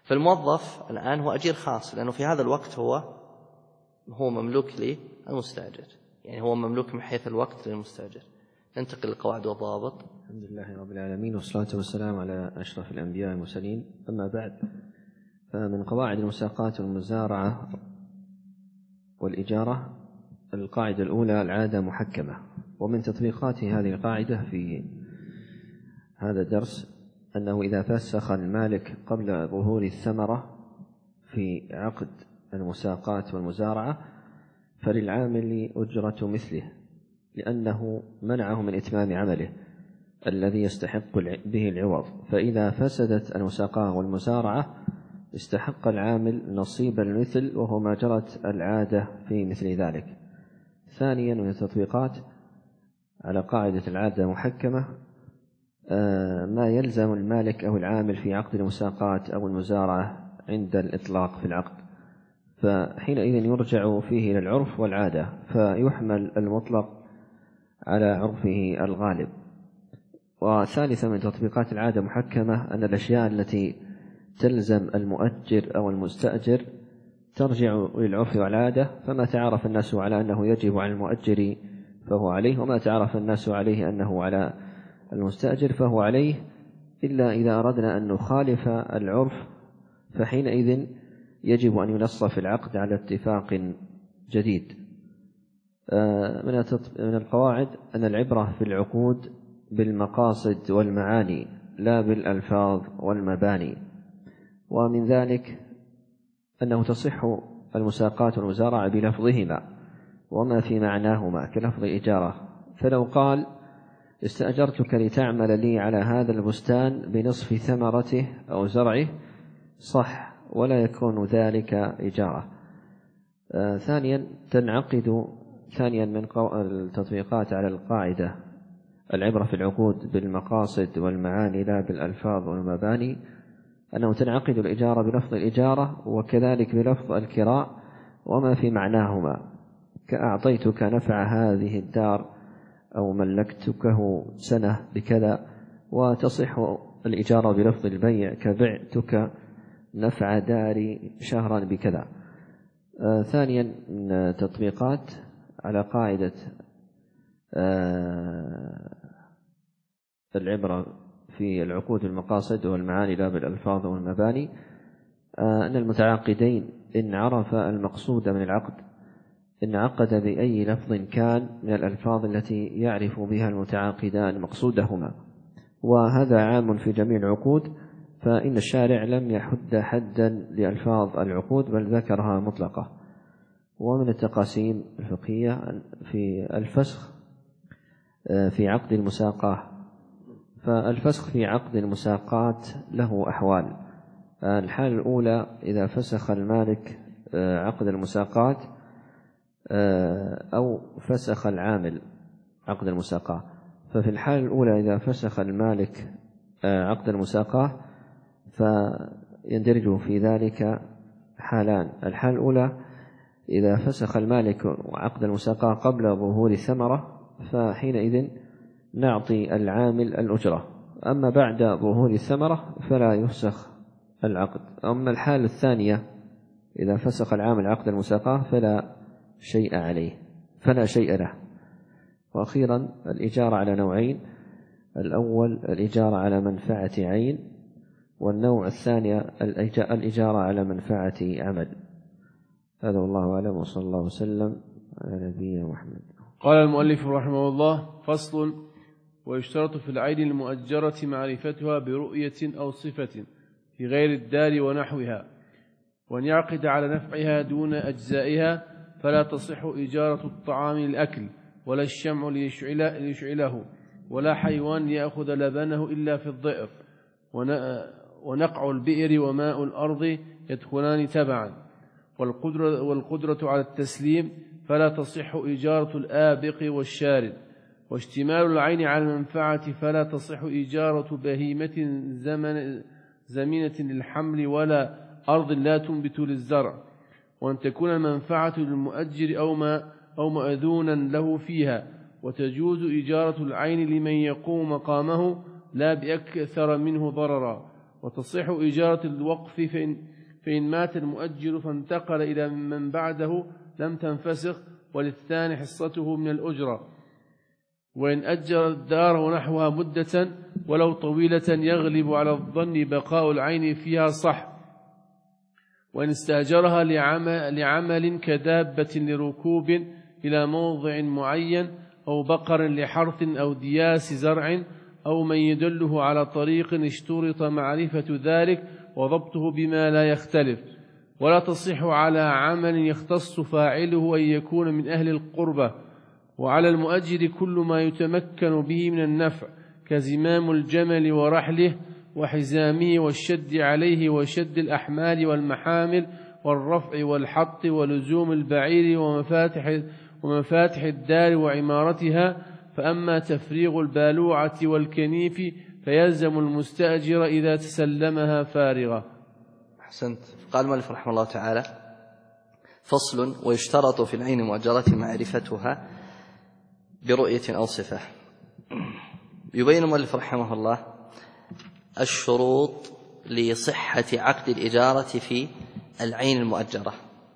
فالموظف الآن هو أجير خاص، لأنه في هذا الوقت هو مملوك للمستأجر، يعني هو مملوك من حيث الوقت للمستأجر. ننتقل للقواعد والضوابط. الحمد لله رب العالمين، والصلاة والسلام على أشرف الأنبياء والمرسلين. أما بعد، فمن قواعد المساقات والمزارعة والإجارة القاعدة الأولى العادة محكمة. ومن تطبيقات هذه القاعدة في هذا الدرس أنه إذا فسخ المالك قبل ظهور الثمرة في عقد المساقات والمزارعة فللعامل أجرة مثله، لأنه منعه من إتمام عمله الذي يستحق به العوض. فإذا فسدت المساقات والمزارعة استحق العامل نصيب المثل، وهو ما جرت العادة في مثل ذلك. ثانيا من التطبيقات على قاعدة العادة محكمة ما يلزم المالك أو العامل في عقد المساقات أو المزارعة عند الإطلاق في العقد، فحينئذ يرجع فيه إلى العرف والعادة، فيحمل المطلق على عرفه الغالب. وثالثا من تطبيقات العادة محكمة أن الأشياء التي تلزم المؤجر أو المستأجر ترجع إلى العرف والعادة، فما تعرف الناس على أنه يجب على المؤجر فهو عليه، وما تعرف الناس عليه أنه على المستأجر فهو عليه، إلا إذا أردنا أن نخالف العرف فحينئذ يجب أن ينص في العقد على اتفاق جديد. من القواعد أن العبرة في العقود بالمقاصد والمعاني لا بالألفاظ والمباني. ومن ذلك أنه تصح المساقات والمزارعة بلفظهما وما في معناهما كلفظ الإجارة، فلو قال استأجرتك لتعمل لي على هذا البستان بنصف ثمرته أو زرعه صح، ولا يكون ذلك إجارة. ثانيا من التطبيقات على القاعدة العبرة في العقود بالمقاصد والمعاني لا بالألفاظ والمباني أنه تنعقد الإجارة بلفظ الإجارة وكذلك بلفظ الكراء وما في معناهما، كأعطيتك نفع هذه الدار أو ملكتكه سنة بكذا. وتصح الإجارة بلفظ البيع كبعتك نفع داري شهرا بكذا. ثانيا من تطبيقات على قاعدة العبرة في العقود المقاصد والمعاني لا بالألفاظ والمباني أن المتعاقدين إن عرف المقصود من العقد إن عقد بأي لفظ كان من الألفاظ التي يعرف بها المتعاقدان مقصودهما، وهذا عام في جميع العقود، فإن الشارع لم يحد حدا لألفاظ العقود بل ذكرها مطلقة. ومن التقاسيم الفقهية في الفسخ في عقد المساقات، فالفسخ في عقد المساقات له أحوال. الحالة الأولى إذا فسخ المالك عقد المساقات أو فسخ العامل عقد المساقات. ففي الحالة الأولى إذا فسخ المالك عقد المساقات فيندرج في ذلك حالان. الحالة الأولى إذا فسخ المالك عقد المساقات قبل ظهور الثمرة فحينئذ نعطي العامل الأجرة، أما بعد ظهور الثمرة فلا يفسخ العقد. أما الحالة الثانية إذا فسخ العامل عقد المساقات فلا شيء عليه فلا شيء له. وأخيرا الإجارة على نوعين: الأول الإجارة على منفعة عين، والنوع الثاني الإجارة على منفعة عمل. هذا والله أعلم، وصلى الله وسلم على نبينا محمد. قال المؤلف رحمه الله: فصل: ويشترط في العين المؤجرة معرفتها برؤية أو صفة في غير الدار ونحوها، وأن يعقد على نفعها دون أجزائها، فلا تصح إجارة الطعام للأكل، ولا الشمع ليشعله، ولا حيوان ليأخذ لبنه إلا في الضئر، ونقع البئر وماء الأرض يدخلان تبعا، والقدرة على التسليم، فلا تصح إجارة الآبق والشارد، واشتمال العين على المنفعة، فلا تصح إجارة بهيمة زمينة للحمل ولا أرض لا تنبت للزرع، وأن تكون المنفعة للمؤجر أو مأذونا له فيها. وتجوز إجارة العين لمن يقوم مقامه لا بأكثر منه ضررا، وتصح إجارة الوقف فإن مات المؤجر فانتقل إلى من بعده لم تنفسخ، وللثاني حصته من الأجرة. وإن أجر الدار ونحوها مدة ولو طويلة يغلب على الظن بقاء العين فيها صح. وإن استأجرها لعمل كدابة لركوب إلى موضع معين أو بقر لحرث أو دياس زرع أو من يدله على طريق اشترط معرفة ذلك وضبطه بما لا يختلف. ولا تصح على عمل يختص فاعله أن يكون من أهل القربة. وعلى المؤجر كل ما يتمكن به من النفع كزمام الجمل ورحله وحزامه والشد عليه وشد الأحمال والمحامل والرفع والحط ولزوم البعير ومفاتح الدار وعمارتها. فأما تفريغ البالوعة والكنيف فيلزم المستأجر إذا تسلمها فارغة. أحسنت. قال المؤلف رحمه الله تعالى: فصل: ويشترط في العين المؤجرة معرفتها برؤية أو صفة. يبين المؤلف رحمه الله الشروط لصحة عقد الإجارة في العين المؤجرة.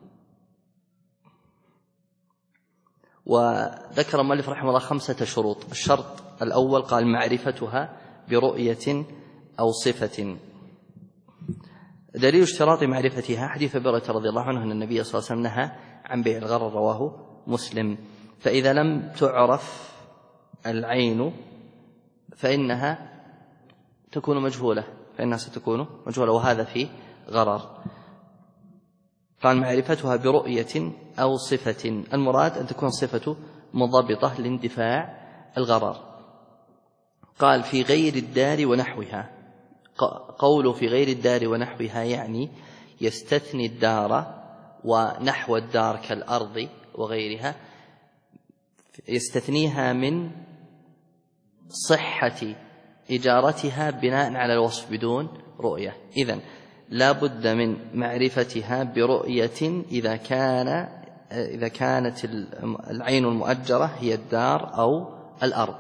وذكر المؤلف رحمه الله 5 شروط. الشرط الأول قال: معرفتها برؤية أو صفة. دليل اشتراط معرفتها حديث أبي هريرة رضي الله عنه أن النبي صلى الله عليه وسلم نهى عن بيع الغرر، رواه مسلم. فإذا لم تعرف العين فإنها تكون مجهولة، ستكون مجهولة، وهذا فيه غرر. قال: معرفتها برؤية أو صفة. المراد أن تكون صفة منضبطة لاندفاع الغرر. قال: في غير الدار ونحوها. قوله في غير الدار ونحوها يعني يستثني الدار ونحو الدار كالأرض وغيرها، يستثنيها من صحة إجارتها بناء على الوصف بدون رؤية. إذن لا بد من معرفتها برؤية إذا كانت العين المؤجرة هي الدار أو الأرض.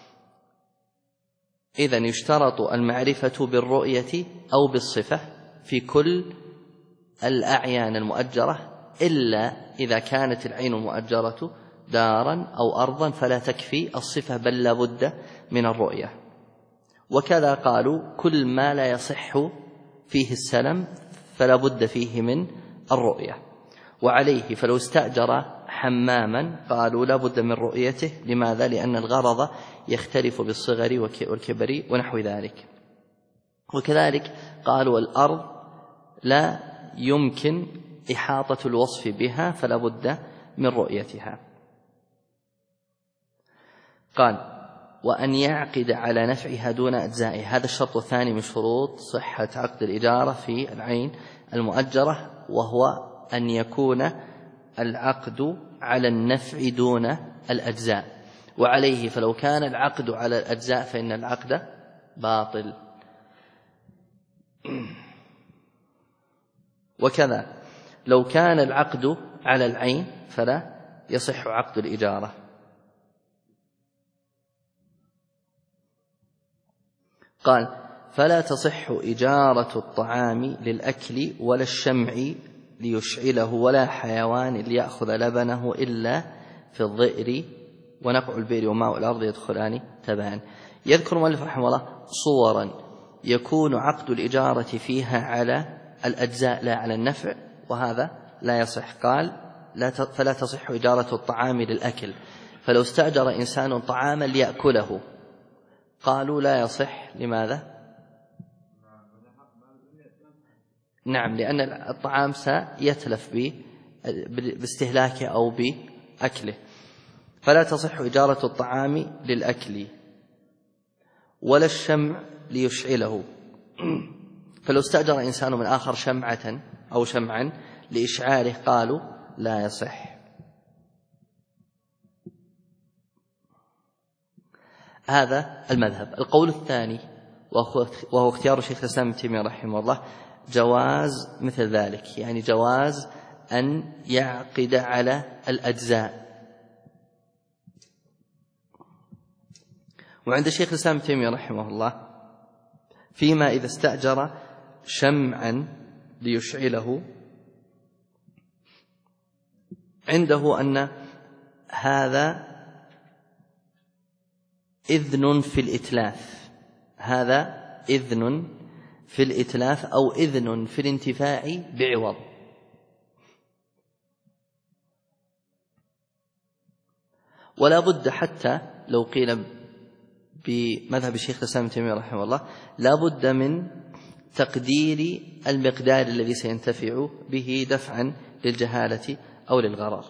إذن يشترط المعرفة بالرؤية أو بالصفة في كل الأعيان المؤجرة، إلا إذا كانت العين المؤجرة دارا أو أرضا فلا تكفي الصفة بل لا بد من الرؤية. وكذا قالوا: كل ما لا يصح فيه السلم فلا بد فيه من الرؤية. وعليه فلو استأجر حماما قالوا لا بد من رؤيته. لماذا؟ لأن الغرض يختلف بالصغر والكبر ونحو ذلك. وكذلك قالوا: الأرض لا يمكن إحاطة الوصف بها فلا بد من رؤيتها. قال: وأن يعقد على نفعها دون أجزائها. هذا الشرط الثاني من شروط صحة عقد الإجارة في العين المؤجرة، وهو أن يكون العقد على النفع دون الأجزاء. وعليه فلو كان العقد على الأجزاء فإن العقد باطل. وكذا لو كان العقد على العين فلا يصح عقد الإجارة. قال: فلا تصح إجارة الطعام للأكل ولا الشمع ليشعله ولا حيوان ليأخذ لبنه إلا في الظئر ونقع البئر وماء الأرض يدخلان تبعا. يذكر المؤلف رحمه الله صورا يكون عقد الإجارة فيها على الأجزاء لا على النفع، وهذا لا يصح. قال: فلا تصح إجارة الطعام للأكل. فلو استأجر إنسان طعاما ليأكله قالوا لا يصح. لماذا؟ نعم، لأن الطعام سيتلف باستهلاكه أو بأكله. فلا تصح إجارة الطعام للأكل ولا الشمع ليشعله. فلو استأجر إنسان من آخر شمعة أو شمعا لإشعاله قالوا لا يصح. هذا المذهب. القول الثاني وهو اختيار شيخ الإسلام ابن تيمية رحمه الله جواز مثل ذلك، يعني جواز أن يعقد على الأجزاء. وعند شيخ الإسلام ابن تيمية رحمه الله فيما إذا استأجر شمعا ليشعله عنده أن هذا إذن في الإتلاف، هذا إذن في الإتلاف أو إذن في الانتفاع بعوض. ولا بد حتى لو قيل بمذهب الشيخ الإسلام ابن تيمية رحمه الله لا بد من تقدير المقدار الذي سينتفع به دفعا للجهالة أو للغرر.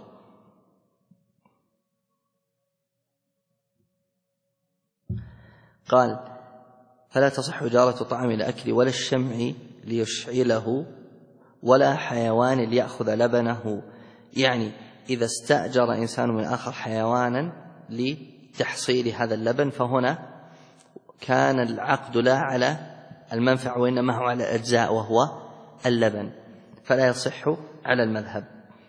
قال فلا تصح إجارة طعام الأكل ولا الشمع ليشعله ولا حيوان ليأخذ لبنه. يعني إذا استأجر إنسان من آخر حيوانا لتحصيل هذا اللبن فهنا كان العقد لا على المنفعة وإنما هو على الأجزاء وهو اللبن، فلا يصح على المذهب.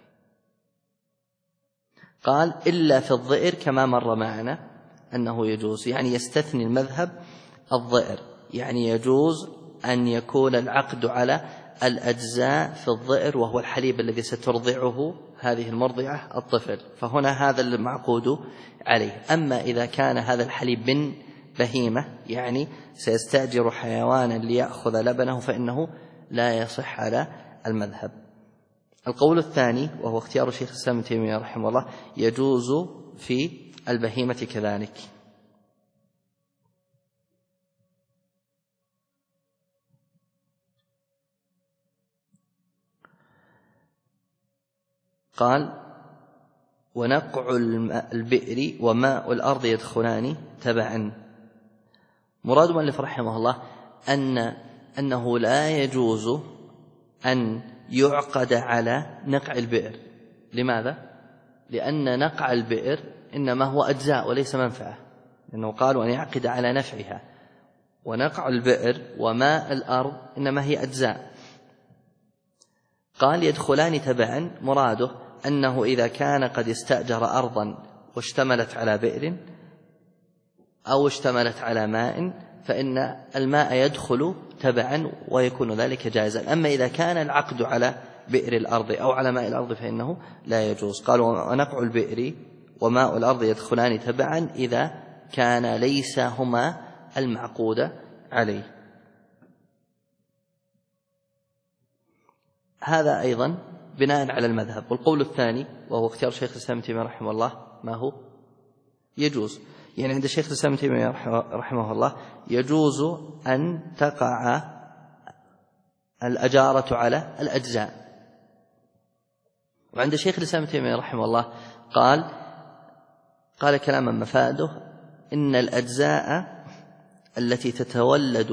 قال إلا في الظئر كما مر معنا أنه يجوز، يعني يستثني المذهب الظئر، يعني يجوز أن يكون العقد على الأجزاء في الظئر وهو الحليب الذي سترضعه هذه المرضعة الطفل، فهنا هذا المعقود عليه. أما إذا كان هذا الحليب من بهيمة يعني سيستأجر حيوانا ليأخذ لبنه فإنه لا يصح على المذهب. القول الثاني وهو اختيار شيخ الإسلام ابن تيمية رحمه الله يجوز في البهيمة كذلك. قال ونقع البئر وماء الأرض يدخلان تبعا. مراد مؤلف رحمه الله أنه لا يجوز أن يعقد على نقع البئر. لماذا؟ لأن نقع البئر إنما هو أجزاء وليس منفعة، لأنه قالوا أن يعقد على نفعها، ونقع البئر وماء الأرض إنما هي أجزاء. قال يدخلان تبعا، مراده أنه إذا كان قد استأجر أرضا واشتملت على بئر أو اشتملت على ماء فإن الماء يدخل تبعا ويكون ذلك جائزا. أما إذا كان العقد على بئر الأرض أو على ماء الأرض فإنه لا يجوز. قال ونقع البئر وماء الأرض يدخلان تبعا إذا كان ليس هما المعقود عليه. هذا أيضا بناء على المذهب. والقول الثاني وهو اختيار شيخ الإسلام ابن تيمية رحمه الله ما هو؟ يجوز. يعني عند الشيخ الإسلام ابن تيمية رحمه الله يجوز أن تقع الأجارة على الأجزاء. وعند شيخ الإسلام ابن تيمية رحمه الله قال كلاما مفاده إن الأجزاء التي تتولد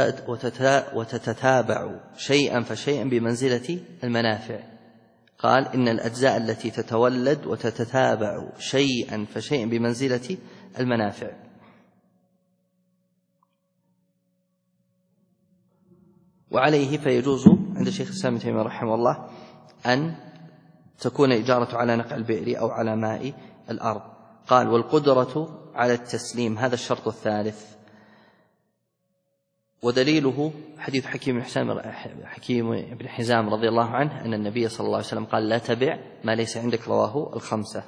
وتتتابع شيئا فشيئا بمنزلة المنافع. قال إن الأجزاء التي تتولد وتتتابع شيئا فشيئا بمنزلة المنافع. وعليه فيجوز عند الشيخ الإسلام ابن تيمية رحمه الله أن تكون إجارة على نقع البئر أو على ماء الأرض. قال والقدرة على التسليم، هذا الشرط الثالث. ودليله حديث حكيم بن حزام رضي الله عنه أن النبي صلى الله عليه وسلم قال لا تبع ما ليس عندك، رواه الخمسة.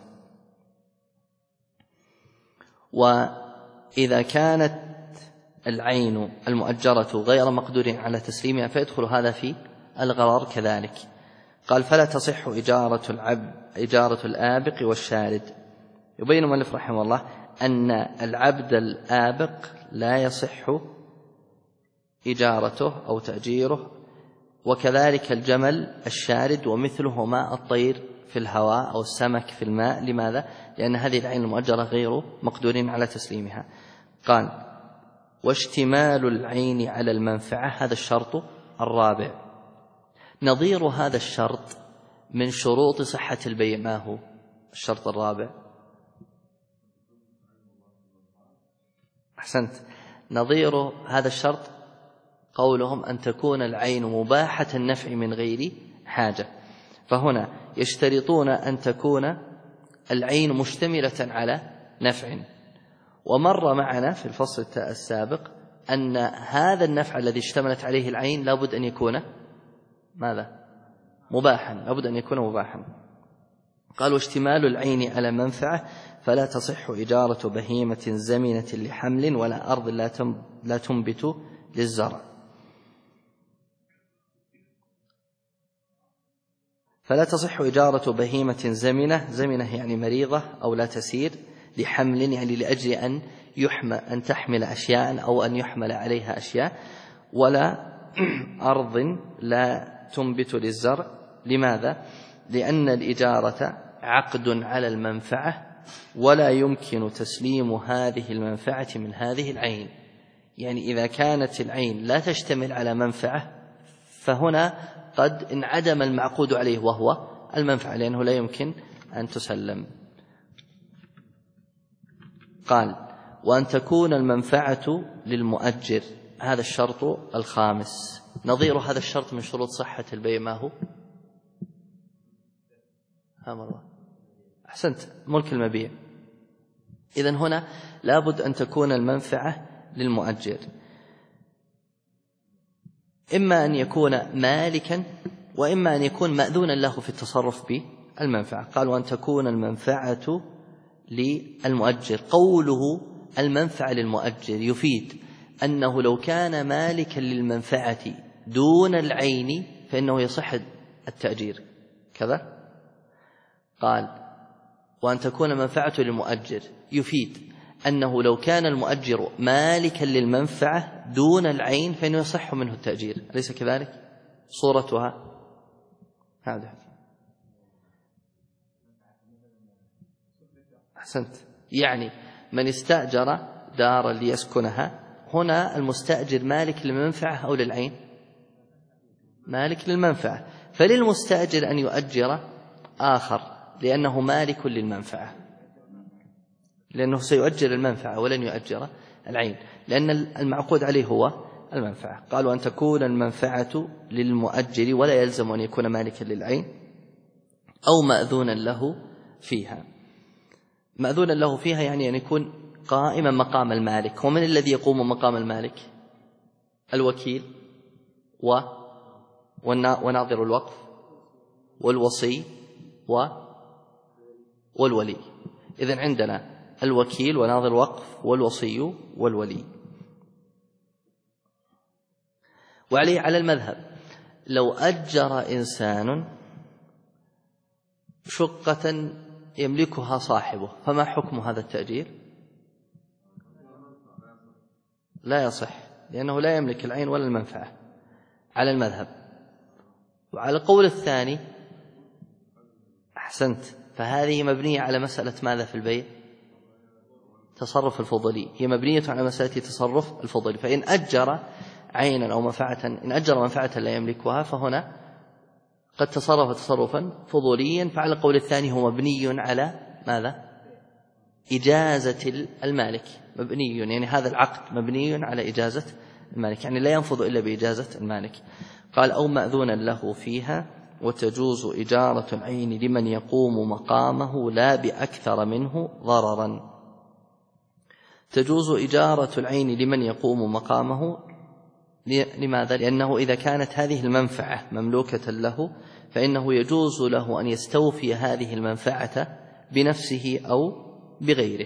وإذا كانت العين المؤجرة غير مقدور على تسليمها فيدخل هذا في الغرر كذلك. قال فلا تصح إجارة الآبق والشارد. يبين مؤلف رحمه الله أن العبد الآبق لا يصح إجارته أو تأجيره، وكذلك الجمل الشارد ومثلهما الطير في الهواء أو السمك في الماء. لماذا؟ لأن هذه العين المؤجرة غير مقدورين على تسليمها. قال واشتمال العين على المنفعة، هذا الشرط الرابع. نظير هذا الشرط من شروط صحة البيع ما هو الشرط الرابع؟ أحسنت. نظير هذا الشرط قولهم أن تكون العين مباحة النفع من غير حاجة. فهنا يشترطون أن تكون العين مشتملة على نفع. ومر معنا في الفصل السابق أن هذا النفع الذي اشتملت عليه العين لابد أن يكون ماذا؟ مباحا، لابد أن يكون مباحا. قال: واشتمال العين على منفعة فلا تصح إجارة بهيمة زمنة لحمل ولا أرض لا تنبت للزرع. فلا تصح إجارة بهيمة زمنة يعني مريضة أو لا تسير، لحمل يعني لأجل أن تحمل أشياء أو أن يحمل عليها أشياء، ولا أرض لا تنبت للزرع. لماذا؟ لأن الإجارة عقد على المنفعة، ولا يمكن تسليم هذه المنفعة من هذه العين. يعني إذا كانت العين لا تشتمل على منفعة فهنا قد انعدم المعقود عليه وهو المنفعة، لأنه لا يمكن أن تسلم. قال: وأن تكون المنفعة للمؤجر، هذا الشرط الخامس. نظير هذا الشرط من شروط صحة البيع ما هو؟ أحسنت، ملك المبيع. إذن هنا لابد أن تكون المنفعة للمؤجر، إما أن يكون مالكا وإما أن يكون مأذونا له في التصرف بالمنفعة. قال: وأن تكون المنفعة للمؤجر. قوله المنفعة للمؤجر يفيد أنه لو كان مالكا للمنفعة دون العين فإنه يصح التأجير كذا. قال: وأن تكون المنفعة للمؤجر يفيد أنه لو كان المؤجر مالكا للمنفعة دون العين فإنه يصح منه التأجير، أليس كذلك؟ صورتها هذا. أحسنت، يعني من استأجر دارا ليسكنها، هنا المستأجر مالك للمنفعة أو للعين؟ مالك للمنفعة، فللمستأجر أن يؤجر آخر لأنه مالك للمنفعة، لأنه سيؤجر المنفعة ولن يؤجر العين، لأن المعقود عليه هو المنفعة. قالوا: أن تكون المنفعة للمؤجر ولا يلزم أن يكون مالكا للعين أو مأذونا له فيها. مأذونا له فيها يعني أن يكون قائما مقام المالك. ومن الذي يقوم مقام المالك؟ الوكيل وناظر الوقف والوصي والولي. إذن عندنا الوكيل وناظر الوقف والوصي والولي. وعليه على المذهب لو أجر إنسان شقة يملكها صاحبه فما حكم هذا التأجير؟ لا يصح، لأنه لا يملك العين ولا المنفعة على المذهب. وعلى القول الثاني أحسنت، فهذه مبنية على مسألة ماذا في البيع؟ تصرف الفضلي، هي مبنية على مسألة تصرف الفضلي. فإن أجر عينا أو منفعة، إن أجر منفعة لا يملكها فهنا قد تصرف تصرفا فضوليا، فعلى القول الثاني هو مبني على ماذا؟ إجازة المالك، مبني يعني هذا العقد مبني على إجازة المالك، يعني لا ينفذ إلا بإجازة المالك. قال: أو مأذونا له فيها. وتجوز إجارة العين لمن يقوم مقامه لا بأكثر منه ضررا. تجوز إجارة العين لمن يقوم مقامه. لماذا؟ لأنه إذا كانت هذه المنفعة مملوكة له فإنه يجوز له أن يستوفي هذه المنفعة بنفسه أو بغيره.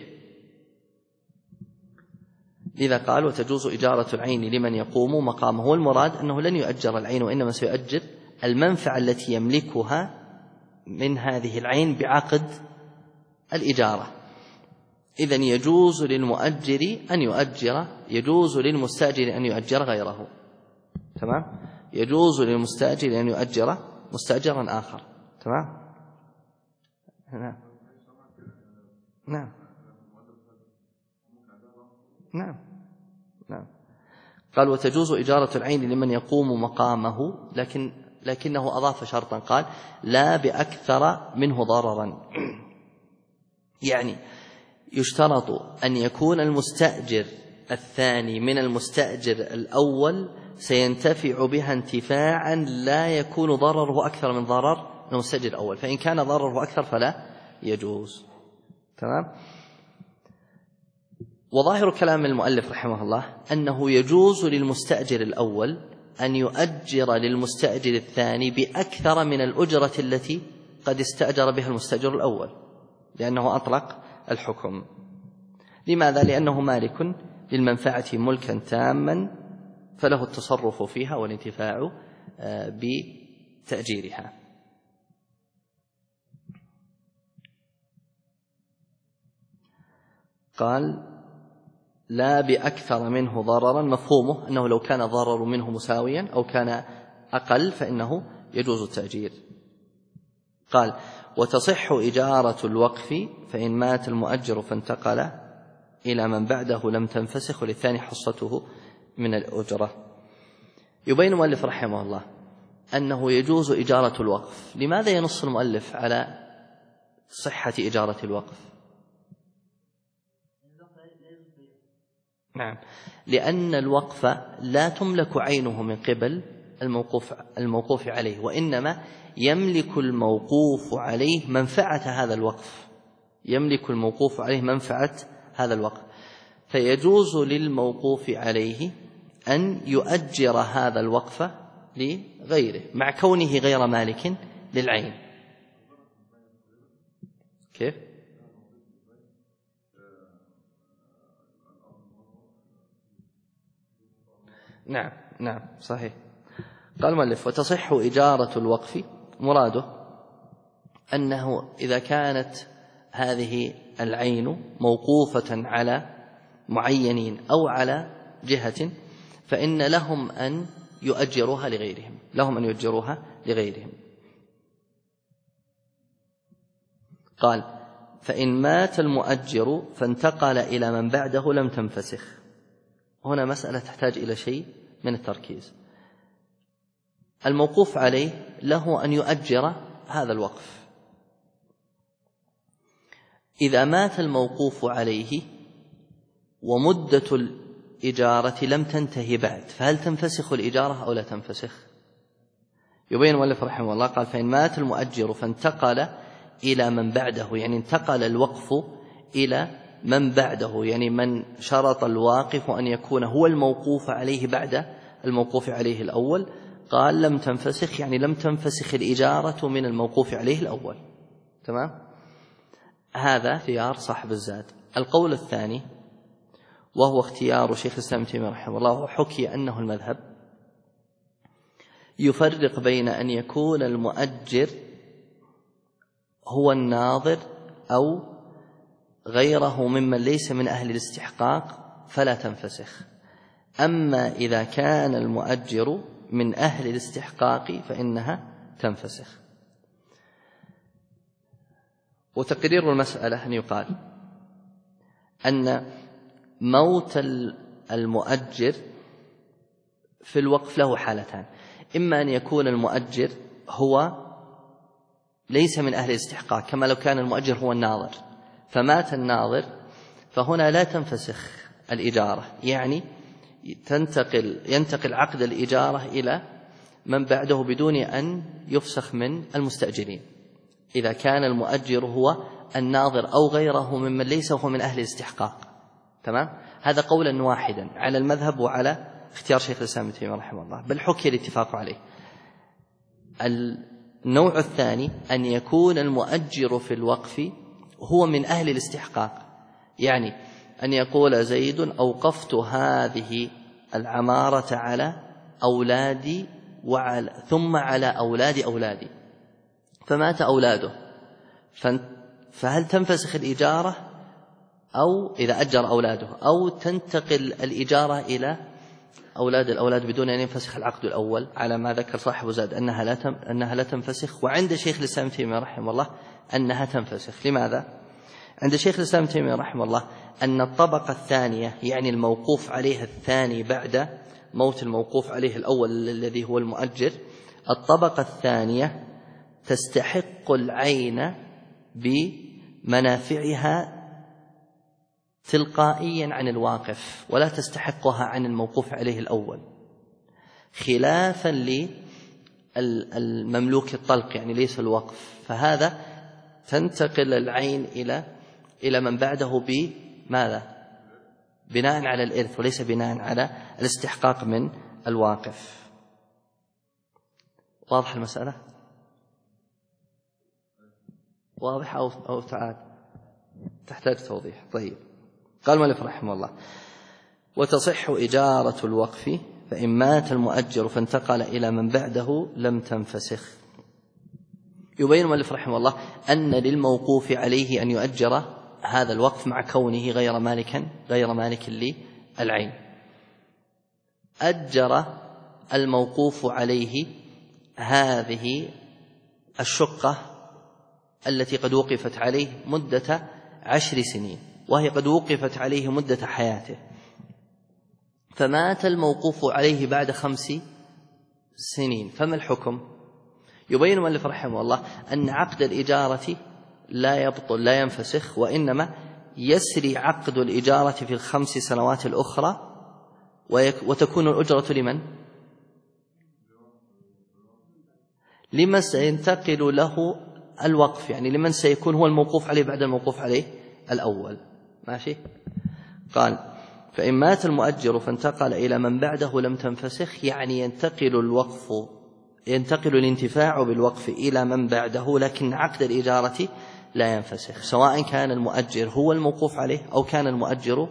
لذا قال: وتجوز إجارة العين لمن يقوم مقامه. والمراد أنه لن يؤجر العين، وإنما سيؤجر المنفعة التي يملكها من هذه العين بعقد الإجارة. إذن يجوز للمؤجر أن يؤجر، يجوز للمستأجر أن يؤجر غيره. تمام؟ يجوز للمستأجر أن يؤجر مستأجرا آخر. تمام؟ نعم نعم نعم نعم. قال: وتجوز إجارة العين لمن يقوم مقامه، لكنه أضاف شرطا، قال: لا بأكثر منه ضررا. يعني يشترط أن يكون المستأجر الثاني من المستأجر الأول سينتفع بها انتفاعا لا يكون ضرره أكثر من ضرر المستأجر الأول، فإن كان ضرره أكثر فلا يجوز. تمام؟ وظاهر كلام المؤلف رحمه الله أنه يجوز للمستأجر الأول أن يؤجر للمستأجر الثاني بأكثر من الأجرة التي قد استأجر بها المستأجر الأول، لأنه أطلق الحكم. لماذا؟ لأنه مالك للمنفعة ملكا تاما، فله التصرف فيها والانتفاع بتأجيرها. قال لا بأكثر منه ضررا، مفهومه أنه لو كان الضرر منه مساويا أو كان أقل فإنه يجوز التأجير. قال وتصح إجارة الوقف فإن مات المؤجر فانتقل إلى من بعده لم تنفسخ وللثاني حصته من الأجرة. يبين المؤلف رحمه الله أنه يجوز إجارة الوقف. لماذا ينص المؤلف على صحة إجارة الوقف؟ نعم، لأن الوقف لا تملك عينه من قبل الموقوف عليه، وإنما يملك الموقوف عليه منفعة هذا الوقف، يملك الموقوف عليه منفعة هذا الوقف، فيجوز للموقوف عليه أن يؤجر هذا الوقف لغيره مع كونه غير مالك للعين. كيف؟ نعم صحيح. قال المؤلف وتصح إجارة الوقف، مراده أنه إذا كانت هذه العين موقوفة على معينين أو على جهة فإن لهم أن يؤجروها لغيرهم، قال فإن مات المؤجر فانتقل إلى من بعده لم تنفسخ. هنا مسألة تحتاج إلى شيء من التركيز. الموقوف عليه له أن يؤجر هذا الوقف. إذا مات الموقوف عليه ومدة الإجارة لم تنتهي بعد فهل تنفسخ الإجارة أو لا تنفسخ؟ يبين المؤلف رحمه الله قال فإن مات المؤجر فانتقل إلى من بعده، يعني انتقل الوقف إلى من بعده، يعني من شرط الواقف أن يكون هو الموقوف عليه بعد الموقوف عليه الأول. قال لم تنفسخ، يعني لم تنفسخ الإجارة من الموقوف عليه الأول. تمام؟ هذا اختيار صاحب الزاد. القول الثاني وهو اختيار شيخ الإسلام ابن تيمية رحمه الله، وحكي أنه المذهب، يفرق بين أن يكون المؤجر هو الناظر أو غيره ممن ليس من أهل الاستحقاق فلا تنفسخ. أما إذا كان المؤجر من أهل الاستحقاق فإنها تنفسخ. وتقرير المسألة أن يقال أن موت المؤجر في الوقف له حالتان: إما أن يكون المؤجر هو ليس من أهل الاستحقاق كما لو كان المؤجر هو الناظر، فمات الناظر فهنا لا تنفسخ الإجارة، يعني ينتقل عقد الإجارة إلى من بعده بدون أن يفسخ من المستأجرين، إذا كان المؤجر هو الناظر أو غيره ممن ليس هو من أهل الاستحقاق. تمام؟ هذا قولا واحدا على المذهب وعلى اختيار شيخ الإسلام ابن تيمية رحمه الله، بل حكي الاتفاق عليه. النوع الثاني أن يكون المؤجر في الوقف هو من أهل الاستحقاق، يعني أن يقول زيد أوقفت هذه العمارة على أولادي ثم على أولادي، فمات أولاده، فهل تنفسخ الإجارة أو إذا أجر أولاده، أو تنتقل الإجارة إلى الأولاد بدون أن ينفسخ العقد الأول، على ما ذكر صاحب زاد أنها لا تنفسخ. وعند شيخ الإسلام ابن تيمية رحمه الله أنها تنفسخ. لماذا؟ عند شيخ الإسلام ابن تيمية رحمه الله أن الطبقة الثانية، يعني الموقوف عليه الثاني بعد موت الموقوف عليه الأول الذي هو المؤجر، الطبقة الثانية تستحق العين بمنافعها تلقائيا عن الواقف ولا تستحقها عن الموقوف عليه الأول، خلافا للمملوك الطلق يعني ليس الوقف، فهذا تنتقل العين إلى من بعده بماذا؟ بناء على الإرث وليس بناء على الاستحقاق من الواقف. واضح المسألة؟ واضح أو تعاد تحتاج توضيح؟ طيب. قال المؤلف رحمه الله: وتصح إجارة الوقف فإن مات المؤجر فانتقل إلى من بعده لم تنفسخ. يبين المؤلف رحمه الله أن للموقوف عليه أن يؤجر هذا الوقف مع كونه غير مالك للعين. أجر الموقوف عليه هذه الشقة التي قد وقفت عليه مدة 10 سنين، وهي قد وقفت عليه مدة حياته، فمات الموقوف عليه بعد 5 سنين، فما الحكم؟ يبين المؤلف رحمه الله أن عقد الإجارة لا يبطل لا ينفسخ، وإنما يسري عقد الإجارة في 5 سنوات الأخرى، وتكون الأجرة لمن سينتقل له الوقف، يعني لمن سيكون هو الموقوف عليه بعد الموقوف عليه الأول. ماشي؟ قال: فإن مات المؤجر فانتقل إلى من بعده لم تنفسخ، يعني ينتقل الانتفاع بالوقف إلى من بعده، لكن عقد الإجارة لا ينفسخ، سواء كان المؤجر هو الموقوف عليه أو كان المؤجر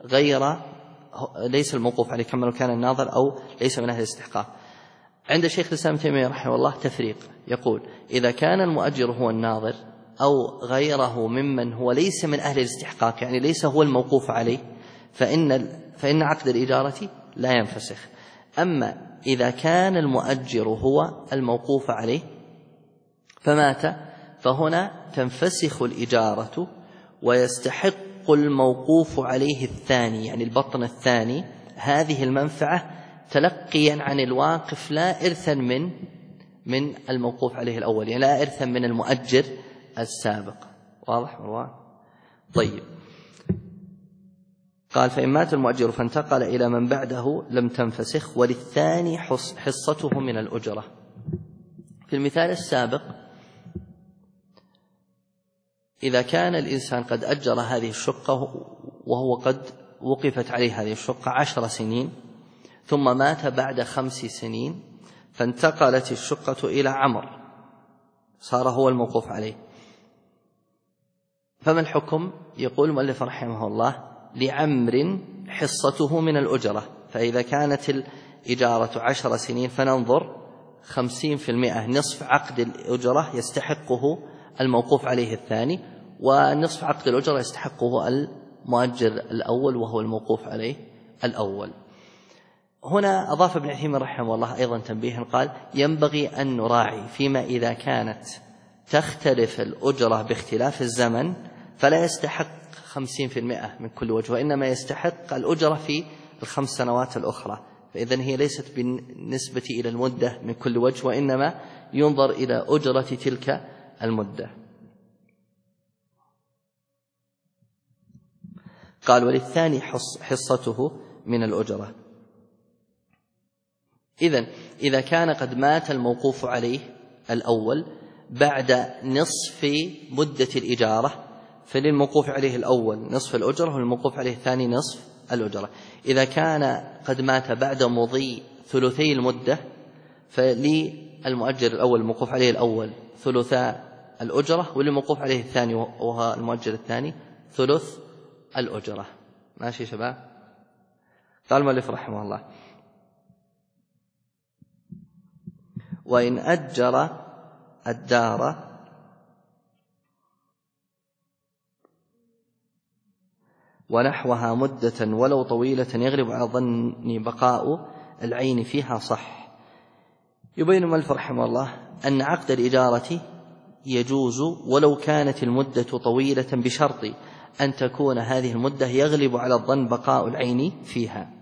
ليس الموقوف عليه كما لو كان الناظر أو ليس من أهل الاستحقاق. عند الشيخ الإسلام ابن تيمية رحمه الله تفريق، يقول: إذا كان المؤجر هو الناظر أو غيره ممن هو ليس من أهل الاستحقاق، يعني ليس هو الموقوف عليه، فإن عقد الإجارة لا ينفسخ. أما إذا كان المؤجر هو الموقوف عليه فمات، فهنا تنفسخ الإجارة ويستحق الموقوف عليه الثاني، يعني البطن الثاني، هذه المنفعة تلقيا عن الواقف لا إرثا من الموقوف عليه الأول، يعني لا إرثا من المؤجر السابق. واضح مروان؟ طيب. قال: فإن مات المؤجر فانتقل إلى من بعده لم تنفسخ، وللثاني حصته من الأجرة. في المثال السابق إذا كان الإنسان قد أجر هذه الشقة وهو قد وقفت عليه هذه الشقة 10 سنين، ثم مات بعد 5 سنين، فانتقلت الشقة إلى عمر، صار هو الموقوف عليه، فما الحكم؟ يقول المؤلف رحمه الله: لعمر حصته من الأجرة. فإذا كانت الإجارة 10 سنين فننظر 50%، نصف عقد الأجرة يستحقه الموقوف عليه الثاني، ونصف عقد الأجرة يستحقه المؤجر الأول وهو الموقوف عليه الأول. هنا أضاف ابن عثيمين رحمه الله أيضا تنبيها، قال: ينبغي أن نراعي فيما إذا كانت تختلف الأجرة باختلاف الزمن فلا يستحق 50% من كل وجه، وإنما يستحق الأجرة في 5 سنوات الأخرى، فإذن هي ليست بالنسبة إلى المدة من كل وجه، وإنما ينظر إلى أجرة تلك المدة. قال: وللثاني حصته من الأجرة. إذا كان قد مات الموقوف عليه الأول بعد نصف مدة الإجارة، فللموقوف عليه الأول نصف الأجرة، والموقوف عليه الثاني نصف الأجرة. إذا كان قد مات بعد مضي 3 المدة، فللمؤجر الأول الموقوف عليه الأول 3 الأجرة، وللموقوف عليه الثاني وهو المؤجر الثاني 3 الأجرة. ماشي شباب؟ قال المؤلف رحمه الله: وإن أجر الدار ونحوها مدة ولو طويلة يغلب على ظن بقاء العين فيها صح. يبين المؤلف رحمه الله أن عقد الإجارة يجوز ولو كانت المدة طويلة، بشرط أن تكون هذه المدة يغلب على الظن بقاء العين فيها.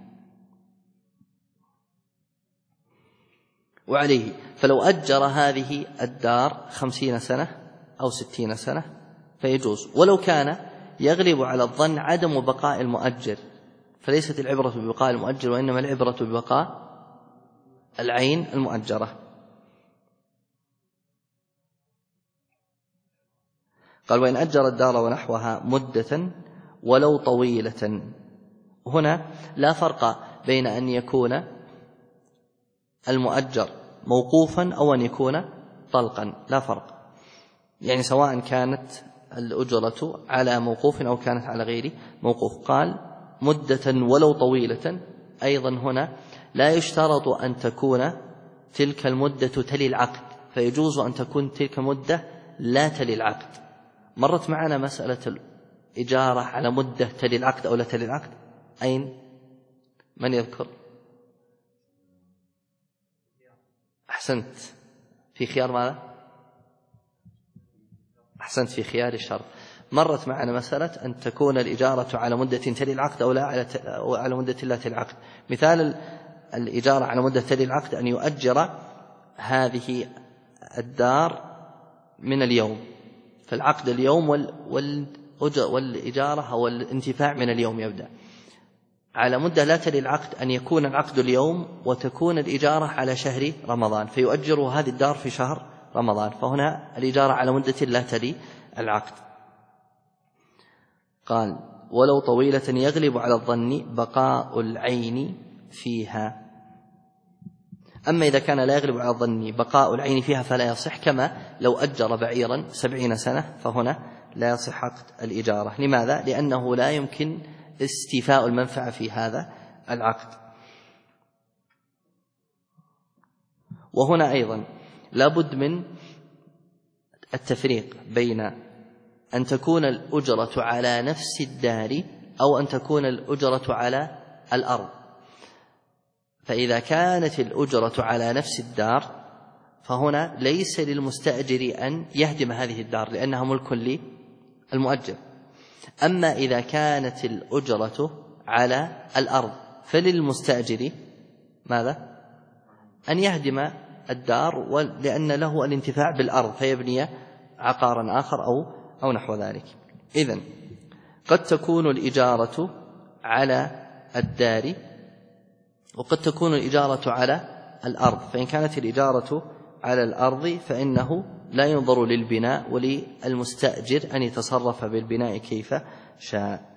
وعليه فلو أجر هذه الدار 50 سنة أو 60 سنة فيجوز، ولو كان يغلب على الظن عدم بقاء المؤجر، فليست العبرة ببقاء المؤجر، وإنما العبرة ببقاء العين المؤجرة. قال: وإن أجر الدار ونحوها مدة ولو طويلة. هنا لا فرق بين أن يكون المؤجر موقوفا أو أن يكون طلقا، لا فرق، يعني سواء كانت الأجرة على موقوف أو كانت على غير موقوف. قال مدة ولو طويلة، أيضا هنا لا يشترط أن تكون تلك المدة تلي العقد، فيجوز أن تكون تلك المدة لا تلي العقد. مرت معنا مسألة الإجارة على مدة تلي العقد أو لا تلي العقد، أين؟ من يذكر؟ أحسنت، في خيار ماذا؟ أحسنت، في خيار الشرط. مرت معنا مسألة أن تكون الإجارة على مدة تلي العقد أو لا على مدة لا تلي العقد. مثال الإجارة على مدة تلي العقد أن يؤجر هذه الدار من اليوم، فالعقد اليوم والإجارة أو الانتفاع من اليوم يبدأ. على مدة لا تلي العقد أن يكون العقد اليوم وتكون الإجارة على شهر رمضان، فيؤجر هذه الدار في شهر رمضان، فهنا الإجارة على مدة لا تلي العقد. قال ولو طويلة يغلب على الظن بقاء العين فيها. أما إذا كان لا يغلب على الظن بقاء العين فيها فلا يصح، كما لو أجر بعيرا 70 سنة فهنا لا يصح عقد الإجارة. لماذا؟ لأنه لا يمكن استيفاء المنفعة في هذا العقد. وهنا أيضا لابد من التفريق بين أن تكون الأجرة على نفس الدار أو أن تكون الأجرة على الأرض. فإذا كانت الأجرة على نفس الدار فهنا ليس للمستأجر أن يهدم هذه الدار لأنها ملك للمؤجر. أما إذا كانت الأجرة على الأرض فللمستأجر ماذا؟ أن يهدم الدار لأن له الانتفاع بالأرض فيبني عقارا آخر أو نحو ذلك. إذن قد تكون الإجارة على الدار وقد تكون الإجارة على الأرض، فإن كانت الإجارة على الأرض فإنه لا ينظر للبناء وللمستأجر أن يتصرف بالبناء كيف شاء.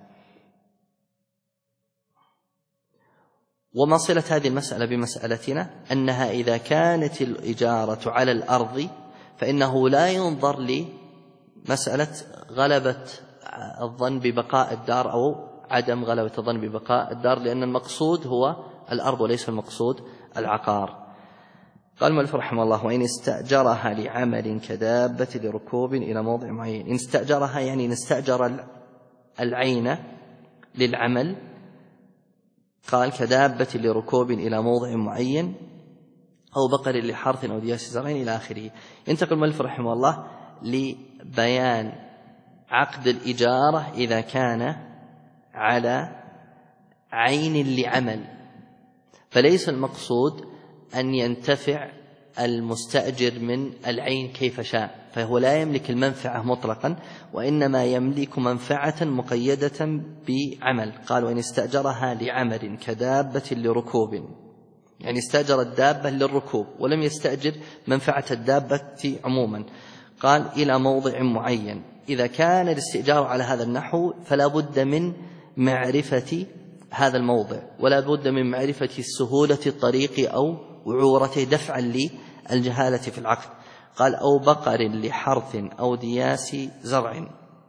وما صلة هذه المسألة بمسألتنا أنها إذا كانت الإجارة على الأرض فإنه لا ينظر لمسألة غلبة الظن ببقاء الدار أو عدم غلبة الظن ببقاء الدار، لأن المقصود هو الأرض وليس المقصود العقار. قال المؤلف رحمه الله وإن استأجرها لعمل كدابة لركوب إلى موضع معين. إن استأجرها يعني إن استأجر العين للعمل، قال كدابة لركوب إلى موضع معين أو بقر لحرث أو دياس زرعين إلى آخره. ينتقل المؤلف رحمه الله لبيان عقد الإجارة إذا كان على عين لعمل، فليس المقصود أن ينتفع المستأجر من العين كيف شاء، فهو لا يملك المنفعة مطلقا وإنما يملك منفعة مقيدة بعمل. قال وإن استأجرها لعمل كدابة لركوب، يعني استأجر الدابة للركوب ولم يستأجر منفعة الدابة عموما. قال إلى موضع معين. إذا كان الاستئجار على هذا النحو فلا بد من معرفة هذا الموضع ولا بد من معرفة سهولة الطريق أو وعورته دفعا للجهالة في العقد. قال أو بقر لحرث أو دياس زرع،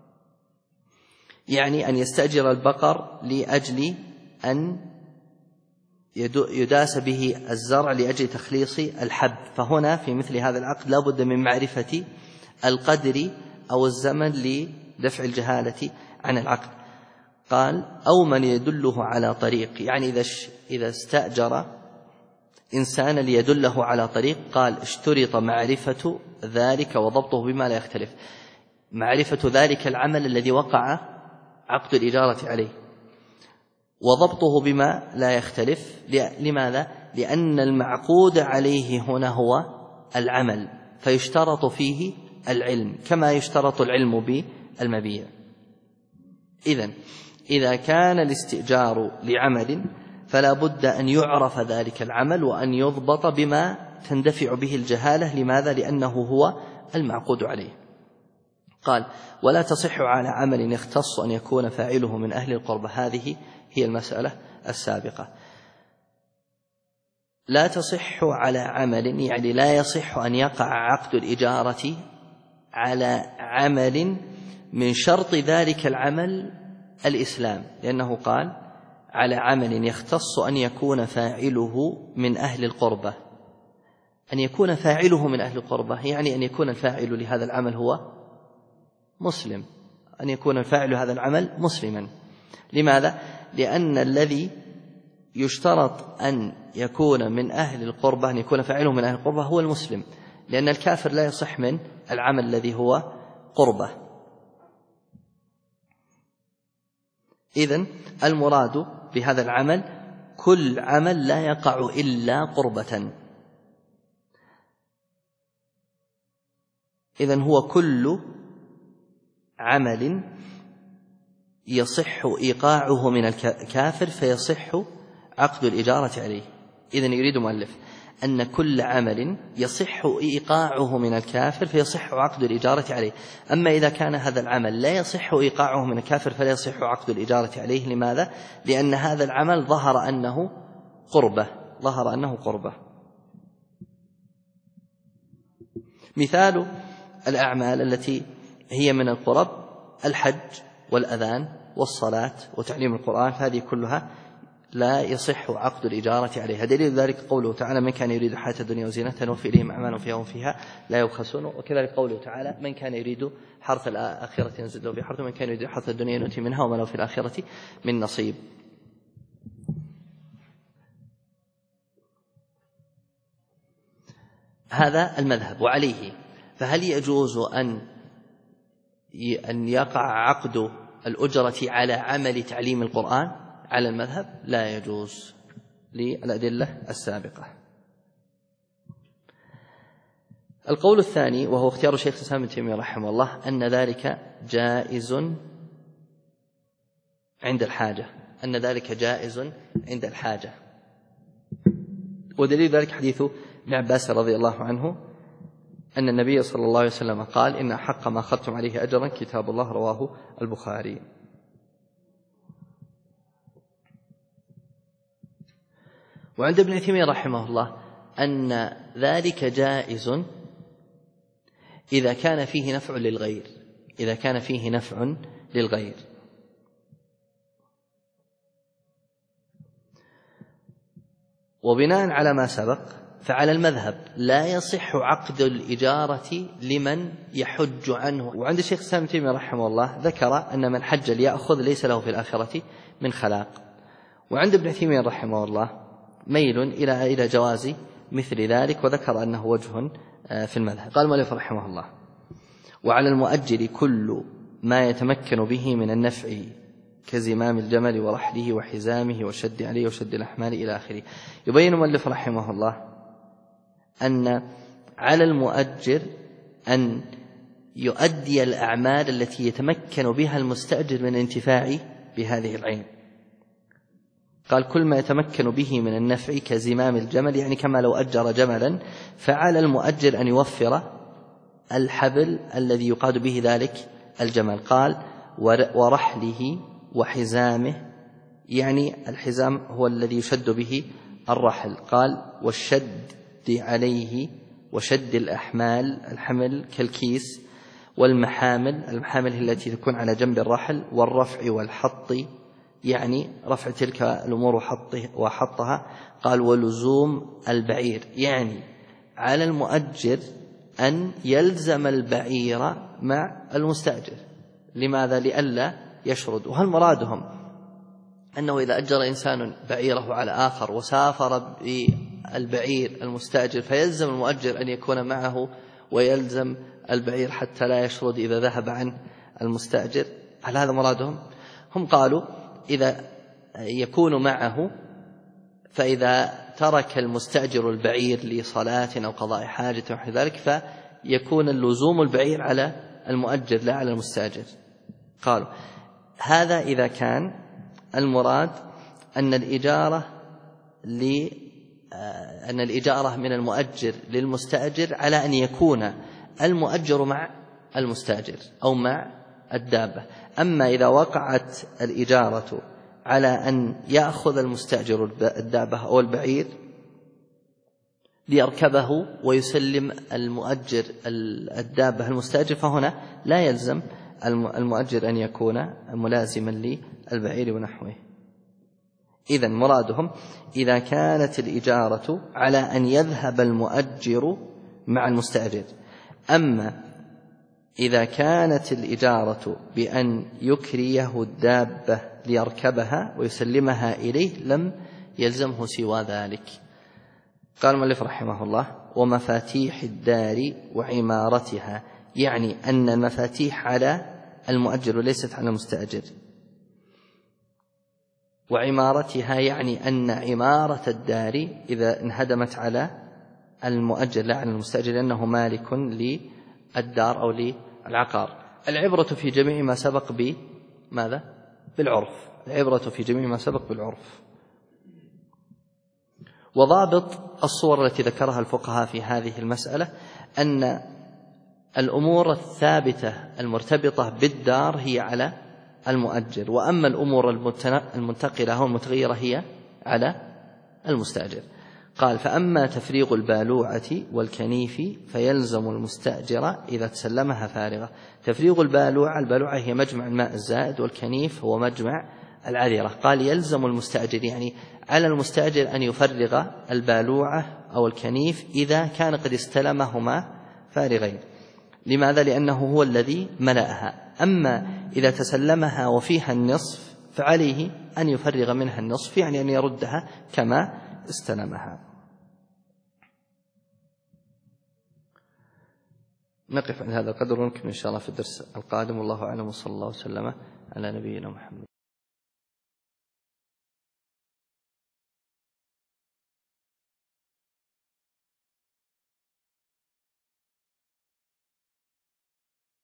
يعني أن يستأجر البقر لأجل أن يداس به الزرع لأجل تخليص الحب، فهنا في مثل هذا العقد لا بد من معرفة القدر أو الزمن لدفع الجهالة عن العقد. قال أو من يدله على طريق، يعني إذا استأجر إنسان ليدله على طريق، قال اشترط معرفة ذلك وضبطه بما لا يختلف، معرفة ذلك العمل الذي وقع عقد الإجارة عليه وضبطه بما لا يختلف. لماذا؟ لأن المعقود عليه هنا هو العمل، فيشترط فيه العلم كما يشترط العلم بالمبيع. إذا كان الاستئجار لعمل فلا بد أن يعرف ذلك العمل وأن يضبط بما تندفع به الجهالة. لماذا؟ لأنه هو المعقود عليه. قال: ولا تصح على عمل يختص أن يكون فاعله من أهل القربة. هذه هي المسألة السابقة. لا تصح على عمل يعني لا يصح أن يقع عقد الإجارة على عمل من شرط ذلك العمل الإسلام، لأنه قال: على عمل يختص أن يكون فاعله من أهل القربة. أن يكون فاعله من أهل القربة يعني أن يكون الفاعل لهذا العمل هو مسلم، أن يكون الفاعل هذا العمل مسلما. لماذا؟ لأن الذي يشترط أن يكون من أهل القربة، أن يكون فاعله من أهل القربة، هو المسلم، لأن الكافر لا يصح من العمل الذي هو قربة. إذن المراد بهذا العمل كل عمل لا يقع إلا قربة. إذن هو كل عمل يصح إيقاعه من الكافر فيصح عقد الإجارة عليه. إذن يريد مؤلف أن كل عمل يصح إيقاعه من الكافر فيصح عقد الإجارة عليه. أما إذا كان هذا العمل لا يصح إيقاعه من الكافر فلا يصح عقد الإجارة عليه. لماذا؟ لأن هذا العمل ظهر أنه قربة. مثال الأعمال التي هي من القرب: الحج والأذان والصلاة وتعليم القرآن، هذه كلها لا يصح عقد الإجارة عليها. دليل ذلك قوله تعالى: من كان يريد الحياة الدنيا وزينتها نوفي إليهم أعمالهم فيها وهم فيها لا يبخسون. وكذلك قوله تعالى: من كان يريد حرث الآخرة يزد له في حرثه، من كان يريد حرث الدنيا نؤتي منها وما له في الآخرة من نصيب. هذا المذهب. وعليه فهل يجوز أن يقع عقد الأجرة على عمل تعليم القرآن؟ على المذهب لا يجوز للأدلة السابقة. القول الثاني وهو اختيار شيخ الإسلام ابن تيمية رحمه الله أن ذلك جائز عند الحاجة. ودليل ذلك حديث ابن عباس رضي الله عنه أن النبي صلى الله عليه وسلم قال: إن أحق ما أخذتم عليه أجرا كتاب الله، رواه البخاري. وعند ابن تيمية رحمه الله أن ذلك جائز إذا كان فيه نفع للغير. وبناء على ما سبق فعلى المذهب لا يصح عقد الإجارة لمن يحج عنه. وعند الشيخ الإسلام ابن تيمية رحمه الله ذكر أن من حج ليأخذ ليس له في الآخرة من خلاق. وعند ابن تيمية رحمه الله ميل إلى جواز مثل ذلك، وذكر أنه وجه في المذهب. قال المؤلف رحمه الله: وعلى المؤجر كل ما يتمكن به من النفع كزمام الجمل ورحله وحزامه وشد عليه وشد الأحمال إلى آخره. يبين المؤلف رحمه الله أن على المؤجر أن يؤدي الأعمال التي يتمكن بها المستأجر من الانتفاع بهذه العين. قال: كل ما يتمكن به من النفع كزمام الجمل، يعني كما لو أجر جملا، فعلى المؤجر أن يوفر الحبل الذي يقاد به ذلك الجمل. قال: ورحله وحزامه، يعني الحزام هو الذي يشد به الرحل. قال: والشد عليه وشد الأحمال، الحمل كالكيس، والمحامل، المحامل التي تكون على جنب الرحل، والرفع والحط، يعني رفع تلك الأمور وحطها. قال: ولزوم البعير، يعني على المؤجر أن يلزم البعير مع المستأجر. لماذا؟ لئلا يشرد. وهل مرادهم أنه إذا أجر إنسان بعيره على آخر وسافر بالبعير المستأجر فيلزم المؤجر أن يكون معه ويلزم البعير حتى لا يشرد إذا ذهب عن المستأجر؟ هل هذا مرادهم؟ هم قالوا إذا يكون معه، فإذا ترك المستأجر البعير لصلاة أو قضاء حاجة ونحو ذلك فيكون اللزوم البعير على المؤجر لا على المستأجر. قالوا هذا إذا كان المراد أن الإجارة من المؤجر للمستأجر على أن يكون المؤجر مع المستأجر أو مع الدابة. أما إذا وقعت الإجارة على أن يأخذ المستأجر الدابة أو البعير ليركبه ويسلم المؤجر الدابة المستأجر، فهنا لا يلزم المؤجر أن يكون ملازما للبعير ونحوه. إذن مرادهم إذا كانت الإجارة على أن يذهب المؤجر مع المستأجر. أما إذا كانت الإجارة بأن يكريه الدابة ليركبها ويسلمها إليه لم يلزمه سوى ذلك. قال المؤلف رحمه الله: ومفاتيح الدار وعمارتها، يعني أن المفاتيح على المؤجر وليست على المستأجر. وعمارتها يعني أن عمارة الدار إذا انهدمت على المؤجر لا على المستأجر، لأنه مالك للدار أو للعقار. العبرة في جميع ما سبق بماذا؟ بالعرف. العبرة في جميع ما سبق بالعرف. وضابط الصور التي ذكرها الفقهاء في هذه المسألة أن الأمور الثابتة المرتبطة بالدار هي على المؤجر، وأما الأمور المنتقلة أو المتغيرة هي على المستأجر. قال: فأما تفريغ البالوعة والكنيف فيلزم المستأجر إذا تسلمها فارغة. تفريغ البالوعة هي مجمع الماء الزائد، والكنيف هو مجمع العذرة. قال: يلزم المستأجر، يعني على المستأجر أن يفرغ البالوعة أو الكنيف إذا كان قد استلمهما فارغين. لماذا؟ لأنه هو الذي ملأها. أما إذا تسلمها وفيها النصف فعليه أن يفرغ منها النصف، يعني أن يردها كما استلمها. نقف عند هذا القدر ونكمل إن شاء الله في الدرس القادم. والله أعلم، وصلى الله وسلم على نبينا محمد.